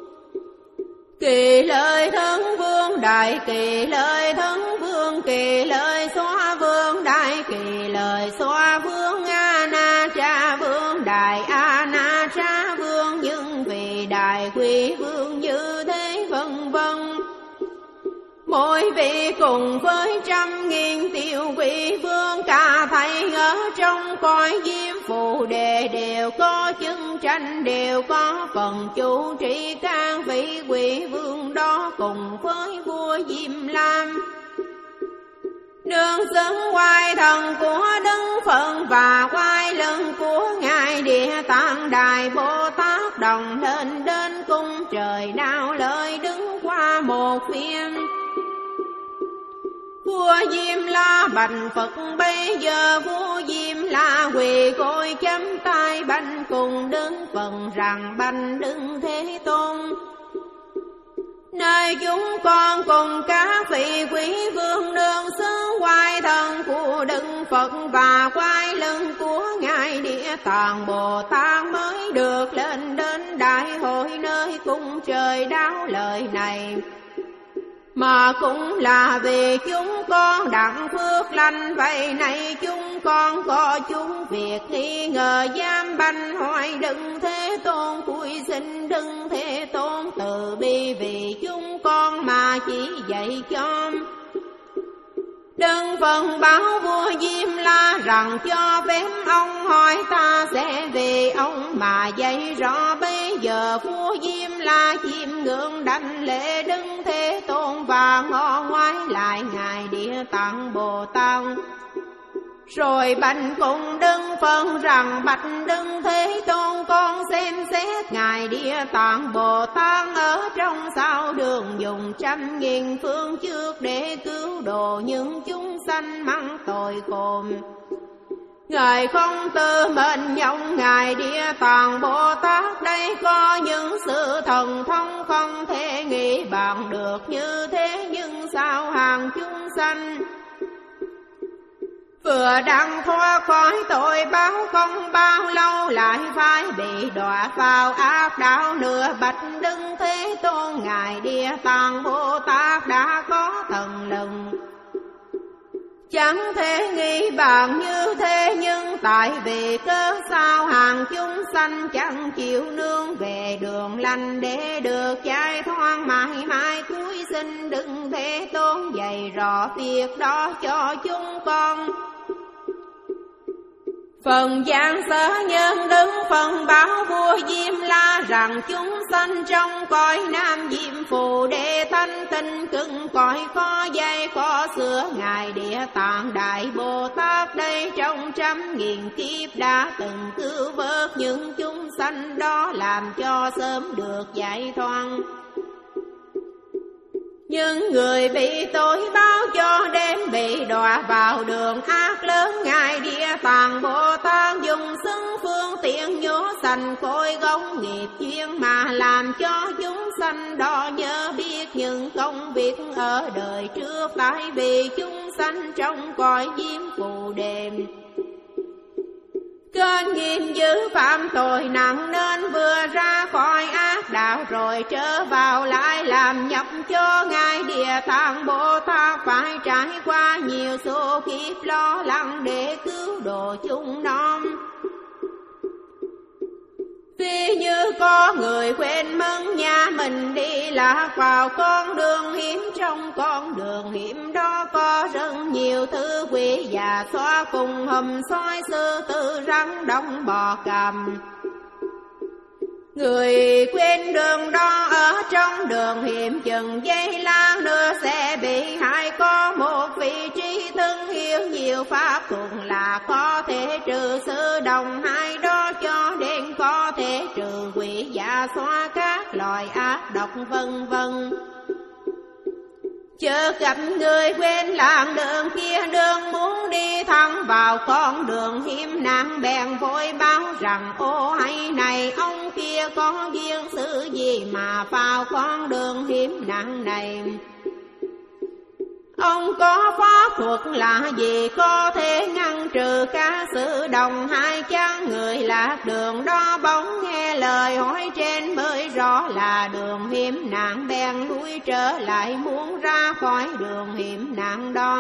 kỳ lợi thân vương, đại kỳ lợi thân vương, kỳ lợi xóa vương, đại kỳ lợi xóa vương, a na cha vương, đại a na cha vương, nhưng vì đại quý vương như thế vân vân. Mỗi vị cùng với trăm nghìn tiểu quý vương, cả thầy ở trong cõi diêm phù đề đều có chứng tranh, đều có phần chủ trị các vị quý vương đó cùng với vua Diêm Lam. Nương xứng oai thần của Đức Phật và oai lưng của ngài Địa Tạng Đại Bồ Tát đồng lên đến cung trời đao lời đứng qua một phiên. Vua Diêm La bạch Phật bây giờ, vua Diêm La quỳ gối chấm tay bạch cùng Đức Phật rằng bạch Đức Thế Tôn, nơi chúng con cùng các vị quý vương nương xứ oai thần của Đức Phật và oai lưng của ngài Địa Tạng Bồ Tát mới được lên đến đại hội nơi cung trời đáo lời này. Mà cũng là vì chúng con đặng phước lành, vậy này chúng con có chúng việc nghi ngờ giam banh hoài Đấng Thế Tôn, cúi xin Đấng Thế Tôn từ bi vì chúng con mà chỉ dạy cho. Đừng phần báo vua Diêm La rằng cho phép ông hỏi ta sẽ vì ông mà dạy rõ. Bây giờ vua Diêm La chiêm ngưỡng đảnh lễ Đức Thế Tôn và ngó ngoái lại ngài Địa Tạng Bồ Tát, rồi bạch cùng Đức Phật rằng bạch Đức Thế Tôn, con xem xét ngài Địa Tạng Bồ Tát ở trong sao đường dùng trăm nghìn phương trước để cứu độ những chúng sanh mắc tội khổ. Ngài không tự mệnh nhộng ngài Địa Tạng Bồ Tát, đây có những sự thần thông không thể nghĩ bàn được như thế, nhưng sao hàng chúng sanh Vừa đặng thoát khỏi tội báo, không bao lâu lại phải bị đọa vào ác đạo. Nửa bạch đứng Thế Tôn ngài Địa Tạng Bồ Tát đã có thần lực, chẳng thể nghĩ bàn như thế. Nhưng tại vì cớ sao hàng chúng sanh chẳng chịu nương về đường lành, để được giải thoát mãi mãi cuối sinh đừng Thế Tôn dạy rõ việc đó cho chúng con. Phần giảng sở nhân đứng phần báo vua Diêm La rằng chúng sanh trong cõi Nam Diêm Phù Đề thanh tinh cưng cõi khó dây khó sửa. Ngài Địa Tạng Đại Bồ Tát đây trong trăm nghìn kiếp đã từng cứu vớt những chúng sanh đó, làm cho sớm được giải thoát. Những người bị tội báo cho đến bị đọa vào đường ác lớn, ngài Địa Tạng Bồ Tát dùng xưng phương tiện nhổ sanh khối gốc nghiệp duyên, mà làm cho chúng sanh đó nhớ biết những công việc ở đời trước. Tại vì chúng sanh trong cõi Diêm Phù Đề kênh nghiêm dữ phạm tội nặng, nên vừa ra khỏi ác đạo rồi trở vào lại làm nhập cho ngài Địa Tạng Bồ Tát phải trải qua nhiều số kiếp lo lắng để cứu độ chúng nó. Vì như có người quên mất nhà mình đi lạc vào con đường hiểm, trong con đường hiểm đó có rất nhiều thứ quỷ già xoa cùng hầm sói sư tử rắn đông bò cầm. Người quên đường đó ở trong đường hiểm chừng giây lang nữa sẽ bị hại. Có một vị trí thân hiểu nhiều pháp thuật là có thể trừ sự đồng hại đó, cho đến có thể trừ quỷ dạ xoa các loài ác độc vân vân. Chợt gặp người quên làng đường kia, đường muốn đi thẳng vào con đường hiểm, nàng bèn vội báo rằng ô hay này ông kia có duyên sự gì mà vào con đường hiểm nặng này. Ông có pháp thuật là gì có thể ngăn trừ các sự đồng hai chăng? Người lạc đường đó bỗng nghe lời hỏi trên mới rõ là đường hiểm nạn, bèn lui trở lại muốn ra khỏi đường hiểm nạn đó.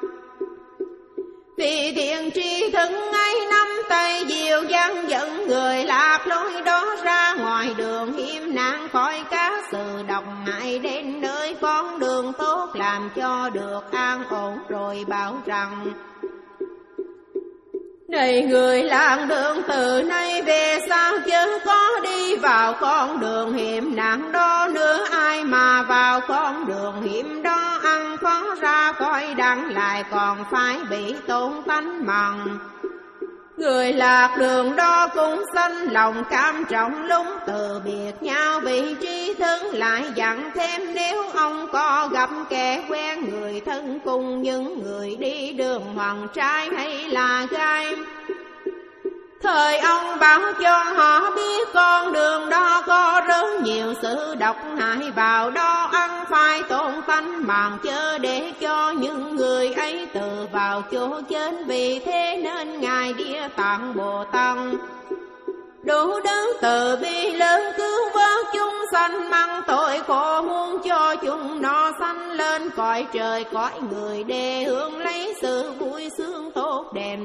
Vì thiện tri thức ấy nắm tay diệu dăng dẫn người lạc lối đó ra ngoài đường hiểm nạn, khỏi các sự đồng hại đến nơi con đường tốt, làm cho được an ổn rồi bảo rằng này người lạc đường, từ nay về sau chớ có đi vào con đường hiểm nạn đó nữa. Ai mà vào con đường hiểm đó ăn khó ra khỏi đặng, lại còn phải bị tổn tánh mạng. Người lạc đường đó cũng sanh lòng cam trọng, lúc từ biệt nhau vị trí thức lại dặn thêm, nếu ông có gặp kẻ quen người thân cùng những người đi đường hoàng trai hay là gái, thời ông bảo cho họ biết con đường đó có rất nhiều sự độc hại, vào đó ăn phải tổn tánh mạng, chớ để cho những người ấy tự vào chỗ chết. Vì thế nên ngài Địa Tạng Bồ Tát đủ đấng từ bi lớn cứu vớt chúng sanh mang tội khổ, muốn cho chúng nó sanh lên cõi trời cõi người, để hưởng lấy sự vui sướng tốt đẹp.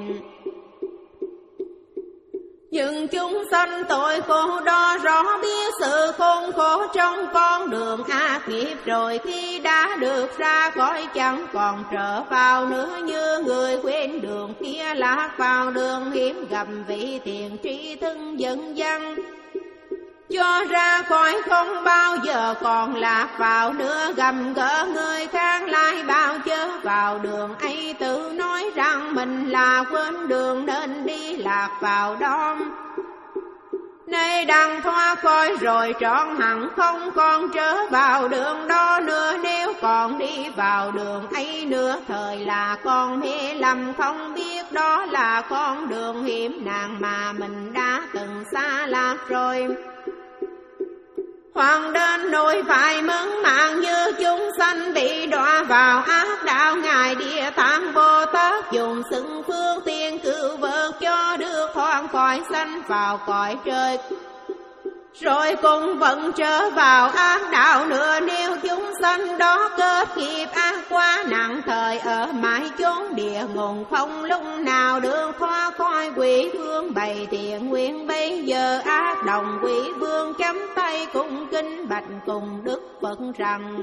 Nhưng chúng sanh tội khổ đó rõ biết sự khốn khổ trong con đường ác nghiệp, rồi khi đã được ra khỏi chẳng còn trở vào nữa. Như người quên đường kia lạc vào đường hiểm, gặp vị thiện tri thức dẫn dăng cho ra khỏi không bao giờ còn lạc vào nữa. Gầm gỡ người khác lại bao chớ vào đường ấy, tự nói rằng mình là quên đường nên đi lạc vào đó. Nay đang thoát khỏi rồi trọn hẳn không còn trở vào đường đó nữa. Nếu còn đi vào đường ấy nữa, thời là con mê lầm không biết đó là con đường hiểm nạn mà mình đã từng xa lạc rồi. Phần đến nỗi phải mẫn mạng như chúng sanh bị đọa vào ác đạo. Ngài Địa Tạng Bồ Tát dùng xưng phương tiện cứu vớt cho được thoát khỏi sanh vào cõi trời, rồi cùng vẫn trở vào ác đạo nữa. Nếu chúng sanh đó kết nghiệp ác quá nặng, thời ở mãi chốn địa ngục không lúc nào được thoát khỏi. Quỷ vương bày thiện nguyện bây giờ ác đồng quỷ vương chấm tay cung kính bạch cùng Đức Phật rằng: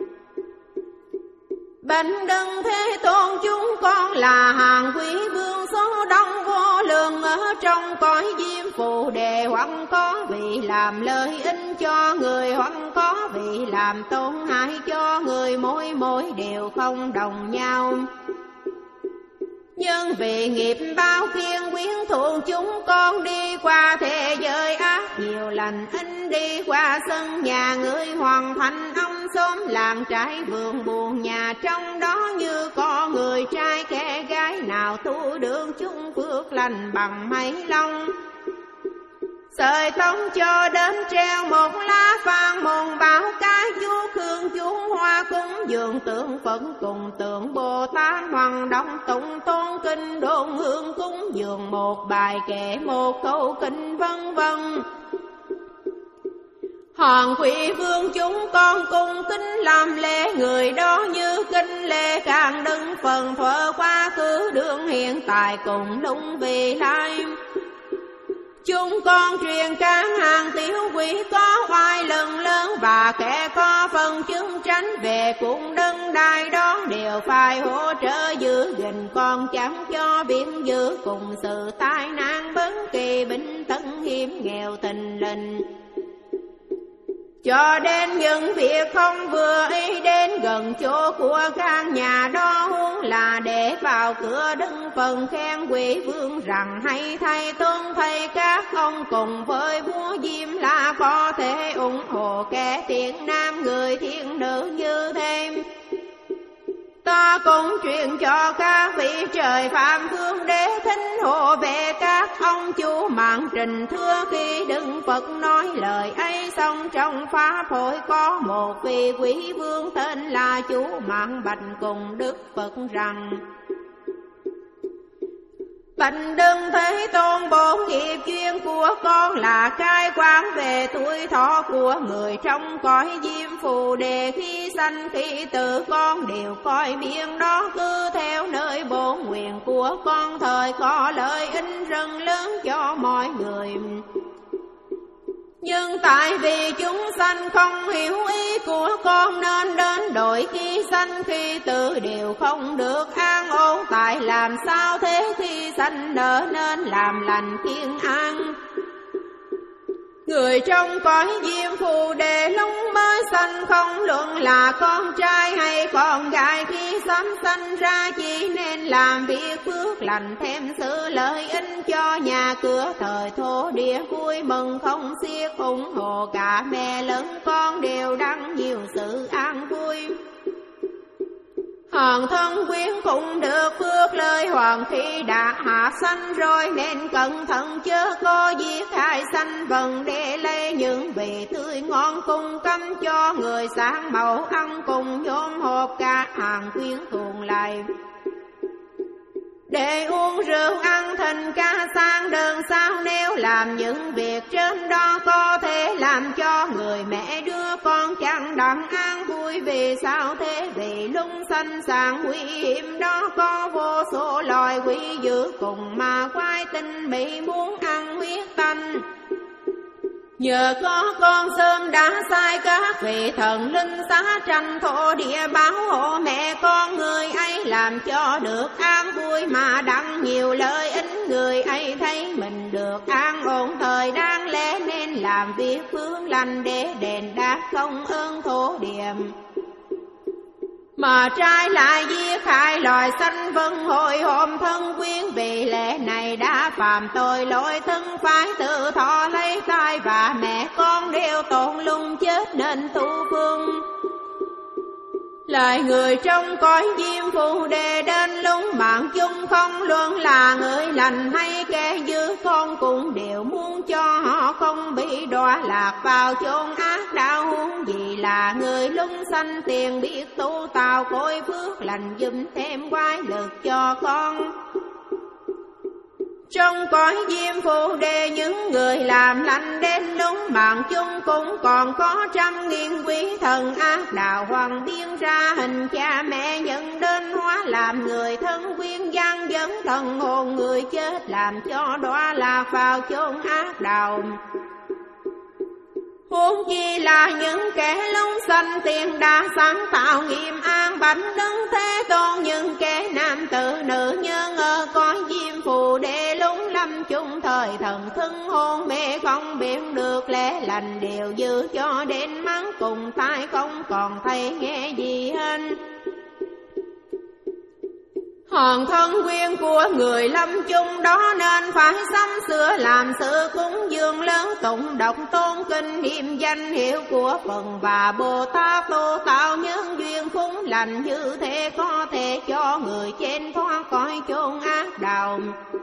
Bạch Đấng Thế Tôn, chúng con là hàng quý vương số đông vô lượng ở trong cõi Diêm Phù Đề, hoặc có vị làm lợi ích cho người, hoặc có vị làm tổn hại cho người, mỗi mỗi đều không đồng nhau. Nhưng vì nghiệp bao khiên quyến thuộc chúng con đi qua thế giới ác nhiều lành in, đi qua sân nhà người hoàn thành ông xóm làng trải vườn buồn nhà, trong đó như có người trai kẻ gái nào tu được chúng phước lành bằng mấy long. Sợi tông cho đến treo một lá vàng môn bảo cái chú khương chú hoa cúng dường tượng Phật cùng tượng Bồ Tát Hoàng Đông tụng tôn kinh đôn hương cúng dường một bài kệ một câu kinh vân vân. Hoàng quỷ vương chúng con cung kính làm lễ người đó như kinh lễ càng đứng phần thuở quá khứ đương hiện tại cùng lúc vị lai. Chúng con truyền các hàng tiểu quỷ có oai lần lớn và kẻ có phần chứng tránh về cung đấng đài đó, đều phải hỗ trợ giữ gìn con chẳng cho biến giữ cùng sự tai nạn bất kỳ bệnh tật hiểm nghèo thình lình. Cho đến những việc không vừa ý đến gần chỗ của các nhà đó, huống là để vào cửa đứng phần khen quỷ vương rằng: hay thay tôn thầy các ông cùng với vua Diêm La có thể ủng hộ kẻ thiện nam người thiện nữ như thế. Ta cũng truyền cho các vị trời phạm phương đế thính hộ về các ông chú mạng trình thưa. Khi Đức Phật nói lời ấy xong, trong pháp hội có một vị quý vương tên là chú mạng bạch cùng Đức Phật rằng: Bạch Đấng Thế Tôn, bổn nghiệp chuyên của con là cai quản về tuổi thọ của người trong cõi Diêm Phù Đề. Khi sanh khi tử con đều coi miệng đó, cứ theo nơi bổn nguyện của con, thời có lợi ích rất lớn cho mọi người. Nhưng tại vì chúng sanh không hiểu ý của con, nên đến đổi khi sanh khi tử đều không được an ổn. Tại làm sao thế khi sanh nở nên làm lành kiên an. Người trong cõi Diêm Phù Đề lúc mới sanh không luận là con trai hay con gái, khi sớm sanh ra chỉ nên làm việc phước lành, thêm sự lợi ích cho nhà cửa thời thổ địa, vui mừng không xiết, ủng hộ cả mẹ lẫn con đều đặng nhiều sự an vui. Hoàng thân quyến cũng được phước lợi, hoàng khi đã hạ sanh rồi nên cẩn thận chớ có giết hại sanh vần, để lấy những vị tươi ngon cung cấp cho người sáng mẫu ăn cùng nhóm họp cả hàng quyến thuồng lại. Để uống rượu ăn thịnh ca sang đơn sao, nếu làm những việc trên đó có thể làm cho người mẹ đứa con chẳng đặng an vui. Vì sao thế? Vì lung sanh sàng nguy hiểm đó có vô số loài quỷ dữ cùng mà quái tinh bị muốn ăn huyết tanh. Nhờ có con sớm đã sai các vị thần linh xá tranh thổ địa bảo hộ mẹ con người ấy, làm cho được an vui mà đặng nhiều lợi ích. Người ấy thấy mình được an ổn thời đáng lẽ nên làm việc phước lành để đền đáp công ơn thổ địa. Mà trái lại giết hại loài sanh vân hồi hộp thân quyến, vì lẽ này đã phạm tội lỗi thân phải tự thọ lấy tai, và mẹ con đều tổn lung chết nên tu phương. Lời người trong cõi diêm phù đề đến lúc mạng chung không luận là người lành hay kẻ dữ, con cũng đều muốn cho họ không bị đọa lạc vào chốn ác đạo. Huống gì là người lung sanh tiền biết tu tạo cội phước lành dùm thêm quái lực cho con. Trong cõi diêm phù đề những người làm lành đến lúc mạng chung cũng còn có trăm nghìn quý thần ác đạo hoàng biến ra hình cha mẹ nhận đến hóa làm người thân quyến gian dẫn thần hồn người chết làm cho đọa lạc vào chốn ác đạo. Huống chi là những kẻ lung sanh tiền đã sáng tạo nghiêm an bạch đứng thế tôn, những kẻ nam tử nữ nhân ở cõi diêm phù đề lúng lâm chung thời thần thân hôn mê không biết được lẽ lành điều dư cho đến mắt cùng tai không còn thấy nghe gì hết. Hòn thân quyên của người lâm chung đó nên phải sắm sửa làm sự cúng dường lớn tụng đọc tôn kinh niệm danh hiệu của Phật và Bồ Tát tu tạo nhân duyên phúng lành, như thế có thể cho người trên thoát khỏi chốn ác đạo.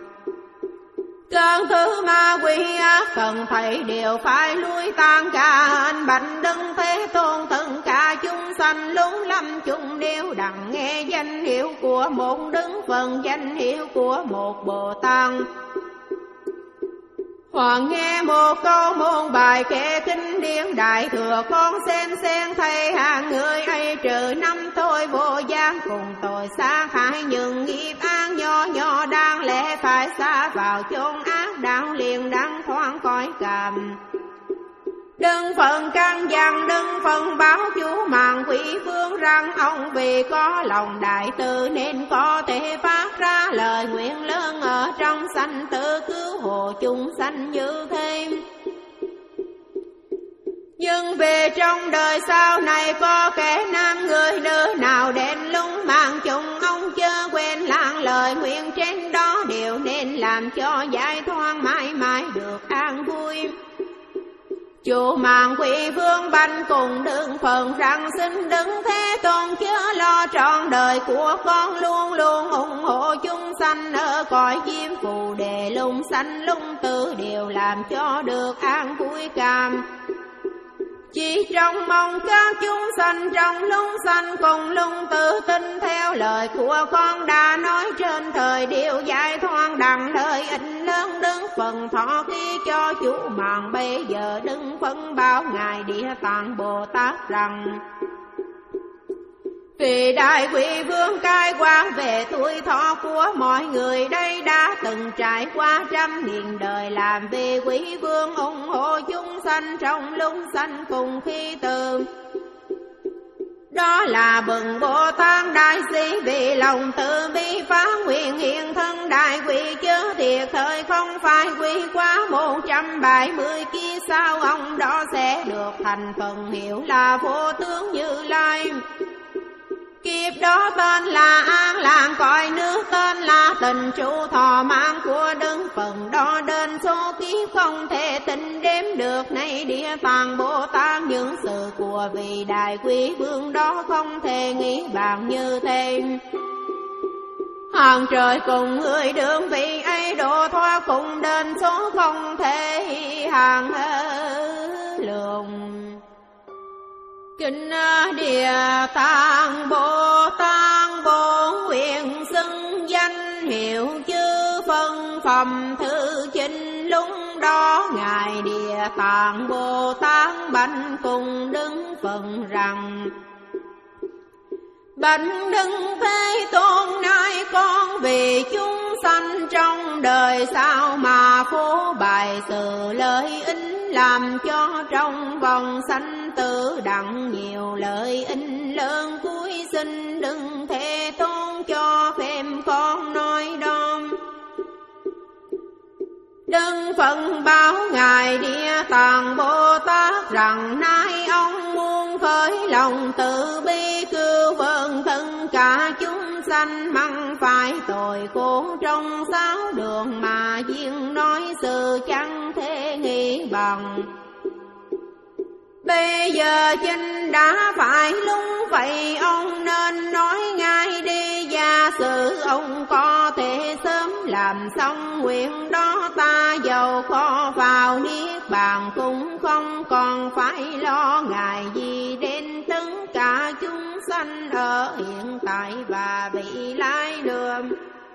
Cơn thứ ma quỷ ác cần thầy đều phải lui tan cả hình bạch đấng thế tôn, tất cả chúng sanh lúng lâm chung đều đặng nghe danh hiệu của một đứng phần danh hiệu của một Bồ Tát. Hoặc nghe một câu môn bài kệ kinh điển đại thừa, con xem xem thầy hàng người ấy trừ năm tôi vô gian cùng tội sát hại những nghiệp an nhỏ nhỏ đang lẽ phải xa vào chốn ác đạo liền đang thoáng cõi cảm. Đừng phần căn dặn đừng phần báo chú mạng quỷ vương rằng ông vì có lòng đại từ nên có thể phát ra lời nguyện lớn ở trong sanh tử cứu hộ chúng sanh như thế. Nhưng về trong đời sau này có kẻ nam người nữ nào đến lung mạng chung, ông chớ quên lạng lời nguyện trên đó đều nên làm cho giải thoát mãi mãi được an vui. Chủ mạng quỷ vương banh cùng đừng phần rằng xin đứng thế tôn chớ lo trọn đời của con luôn luôn ủng hộ chúng sanh ở cõi diêm phù đề lung sanh lung tử đều làm cho được an vui cảm. Chỉ trong mong các chúng sanh trong lung sanh cùng lung tử tin theo lời của con đã nói trên thời điều giải thoát đặng lời ích lớn đứng phần thọ khi cho chủ mạng bây giờ đừng phân báo ngài Địa Tạng Bồ Tát rằng vì đại quỷ vương cai quản về tuổi thọ của mọi người đây đã từng trải qua trăm nghìn đời làm vì quỷ vương ủng hộ chúng sanh trong lung sanh cùng khi từ. Đó là bậc Bồ Tát đại sĩ vì lòng từ bi phá nguyện hiện thân đại quỷ chớ thiệt thời không phải quỷ quá một trăm bảy mươi kia sao ông đó sẽ được thành phần hiệu là vô tướng Như Lai. Kiếp đó tên là An Lạc cõi nước tên là Tình Trụ thọ mạng của đứng phần đó đến số kiếp không thể tính đếm được. Này Địa Tạng Bồ Tát những sự của vị đại quý vương đó không thể nghĩ bàn như thế. Hàng trời cùng người đương vị ấy độ thoát cùng đến số không thể hàng lượng. Kinh Địa Tạng Bồ Tát bổn nguyện xưng danh hiệu chư phân phẩm thứ chinh lúc đó ngài Địa Tạng Bồ Tát bạch cùng đứng phần rằng bạch đừng thế tôn nay con vì chúng sanh trong đời sao mà phô bày sự lợi ích làm cho trong vòng sanh tử đặng nhiều lợi ích lớn cuối sinh đừng thế tôn cho phép con nói đom. Đừng phận báo ngài Địa Tạng Bồ Tát rằng nay ông muốn khởi lòng từ bi cứu vớt thân cả chúng sanh măng phải tội khổ trong sáu đường mà duyên nói sự chẳng thể nghĩ bằng. Bây giờ chinh đã phải lung vậy, ông nên nói ngay đi, gia sự ông có thể sớm làm xong nguyện đó. Ta dầu khó vào niết bàn cũng không còn phải lo ngại gì đến tất cả chúng sanh ở hiện tại và vị lai đường.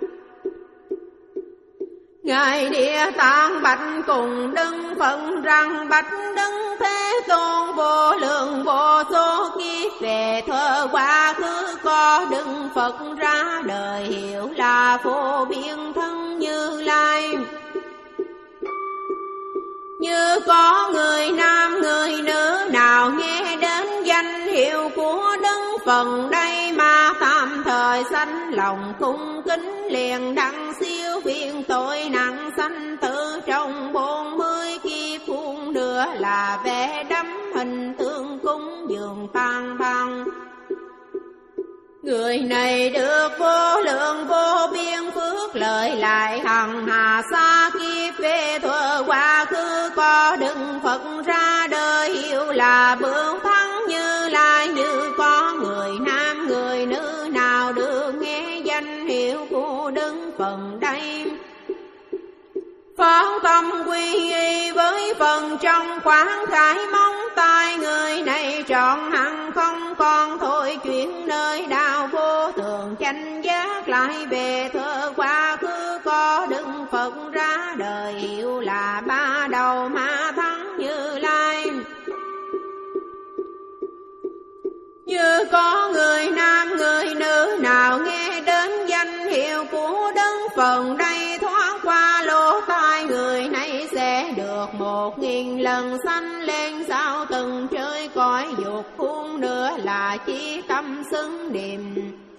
Ngài Địa Tạng bạch cùng Đức Phật rằng: bạch Đức Thế Tôn, vô lượng vô số kiếp về thơ quá khứ có Đức Phật ra đời, hiểu là vô biên thân Như Lai. Như có người nam người nữ nào nghe đến danh hiệu của Đức Phật đây mà tạm thời sanh lòng cung kính, liền đặng siêu phiền tội nặng sanh tử trong bốn mươi kiếp khuôn nữa là vẽ đắm hình tượng cúng dường tàn băng. Người này được vô lượng vô biên phước lợi, lại hằng hà xa kiếp về thuở quá khứ có Đức Phật ra đời, hiểu là bửu thắng Như Lai. Như có người nam người nữ nào được nghe danh hiệu của Đức Phật đây, phát tâm quy y với phần trong quán khải mong tai, người này trọn hằng không còn thôi chuyện nơi đạo vô thường chánh giác, lại về thơ quá khứ có Đức Phật ra đời, hiệu là ba đầu ma thắng Như Lai. Như có người nam người nữ nào nghe đến danh hiệu của Đức Phật đây, thoáng qua lỗ tai, người này sẽ được một nghìn lần sanh lên sao từng chơi cõi dục khuôn nữa là chí tâm xứng niệm.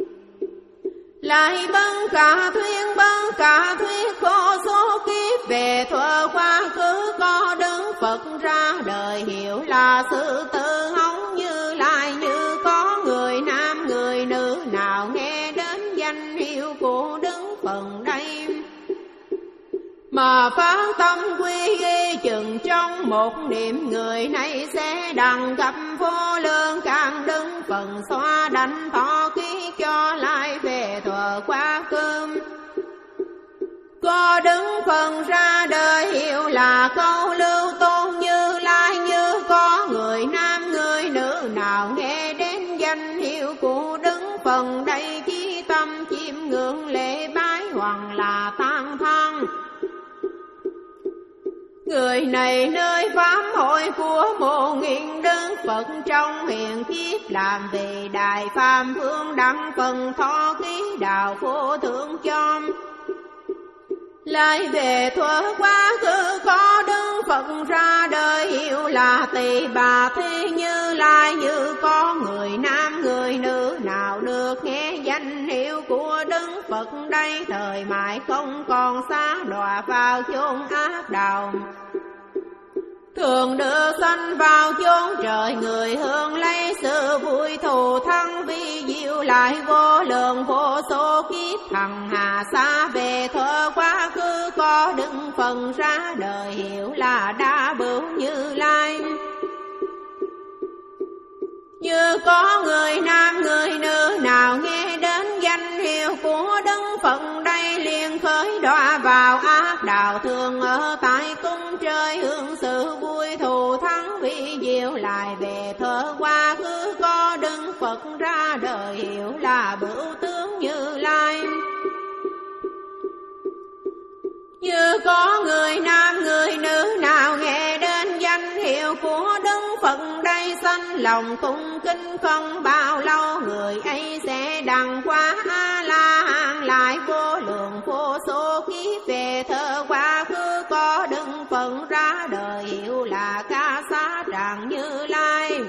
Lại bấn cả thuyên bấn cả thuyết vô số kiếp về thuở quá khứ có Đức Phật ra đời, hiểu là sự tự hống Như Lai. Như có người nam người nữ nào nghe đến danh hiệu của Đức Phật đây mà phát tâm quy y chừng trong một niệm, người này sẽ đặng gặp vô lượng càng Đức Phật xoa đánh thọ ký cho lại về thuở quá khứ có Đức Phật ra đời, hiệu là câu lưu tôn Như Lai. Như có người nam người nữ nào nghe đến danh hiệu của Đức Phật đây, chí tâm chiêm ngưỡng lễ bái hoặc là tán thán, người này nơi pháp hội của một nghìn Đức Phật trong hiện kiếp làm về đại phạm phương đẳng phần thọ ký đạo vô thượng cho. Lại về thuở quá khứ có Đức Phật ra đời, hiệu là Tỳ Bà Thi Như Lai. Như có người nam người nữ nào được nghe danh hiệu của Đức Phật đây, thời mãi không còn xa đọa vào chốn ác đạo, thường được sanh vào chốn trời người, hưởng lấy sự vui thù thắng vi diệu, lại vô lượng vô số kiếp hằng hà xa về thuở quá khứ có Đức Phật ra đời, hiểu là Đa Bửu Như Lai. Như có người nam người nữ nào nghe đến danh hiệu của Đức Phật đây, liền khởi đọa vào ác đạo, thường ở tại cung trời hưởng sự vui thù thắng vi diệu, lại về thở quá khứ có Đức Phật ra đời, hiểu là Bửu Tướng Như Lai. Như có người nam người nữ nào nghe đến danh hiệu của Đức Phật đây, sanh lòng cung kính không bao lâu, người ấy sẽ đằng qua A La Hán, lại vô lượng vô số kiếp về thơ quá khứ có Đức Phật ra đời, hiệu là Ca Xá Tràng Như Lai.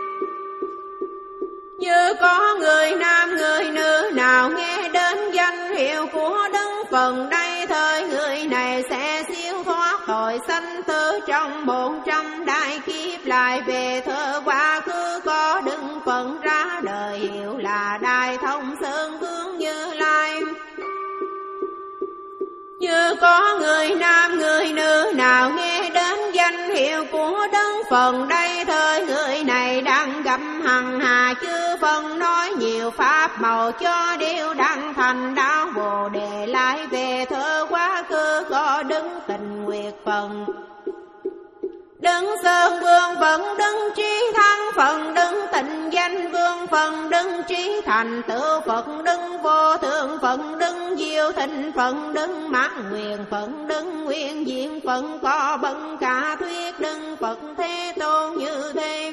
Như có người nam người nữ nào nghe đến danh hiệu của Đức Phật đây, thời người này sẽ siêu thoát tội sanh tử trong một trăm đại kiếp, lại về thơ quá khứ có Đức Phật ra đời, hiệu là Đại Thông Sơn Vương Như Lai. Như có người nam người nữ nào nghe đến danh hiệu của đấng phần đây thời người này đang gặp hằng hà chư phần nói nhiều pháp màu cho điều đăng thành đạo bồ đề lại về thơ quá khứ có đứng tình nguyệt phần. Đứng sơn vương phần đứng trí thắng phần đứng tịnh danh vương phần đứng trí thành tựu Phật đứng vô thượng phần đứng diệu thịnh phần đứng mãn nguyện phần đứng nguyên diện phần có bận cả thuyết đứng Phật thế tôn như thêm.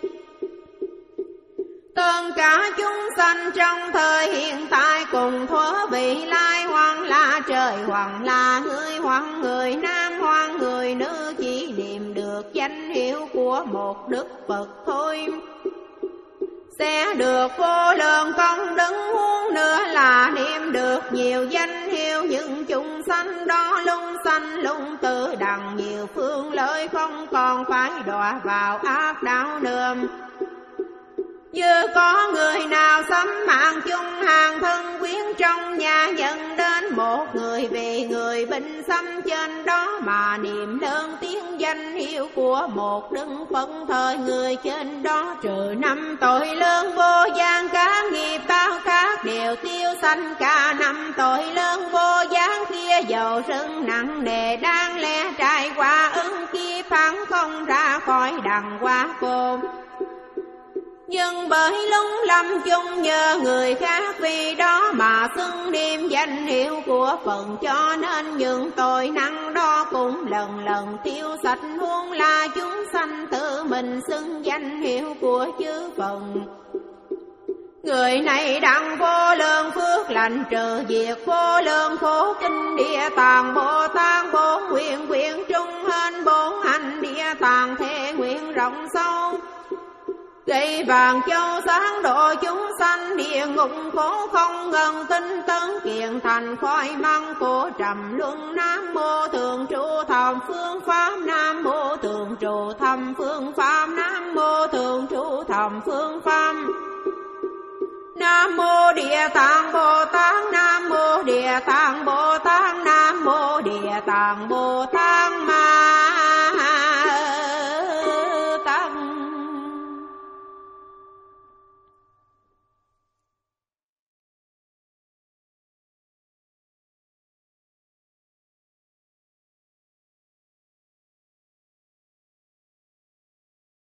Tất cả chúng sanh trong thời hiện tại cùng thuở vị lai hoàng là trời hoàng là người hoàng người nam hoàng người nữ chỉ niệm được danh hiệu của một Đức Phật thôi. Sẽ được vô lượng công đức huống nữa là niệm được nhiều danh hiệu những chúng sanh đó lung sanh lung tử đằng nhiều phương lợi không còn phải đọa vào ác đạo nữa. Chưa có người nào sắm mạng chung hàng thân quyến trong nhà dẫn đến một người vì người bình xâm trên đó mà niệm lớn tiếng danh hiệu của một Đức Phật thời người trên đó trừ năm tội lớn vô gian các nghiệp bao khác đều tiêu sanh cả năm tội lớn vô gian kia dầu sưng nặng nề đang lẽ trải qua ứng kiếp phán không ra khỏi đằng quá cô. Nhưng bởi lung lâm chung nhờ người khác vì đó mà xưng niệm danh hiệu của phần cho nên những tội nặng đó cũng lần lần tiêu sạch huống là chúng sanh tự mình xưng danh hiệu của chư phần. Người này đặng vô lượng phước lành trừ diệt vô lượng khổ kinh địa tạng Bồ Tát bốn nguyện nguyện trung hên bốn hành địa tạng thế nguyện rộng sâu. Gây vàng châu sáng độ chúng sanh địa ngục khổ không ngừng tinh tấn kiện thành khói măng của trầm luân. Nam mô thường trụ thầm phương pháp nam mô thường trụ thầm phương pháp nam mô thường trụ thầm phương pháp. Nam mô Địa Tạng Bồ Tát Nam mô Địa Tạng Bồ Tát Nam mô Địa Tạng Bồ Tát Ma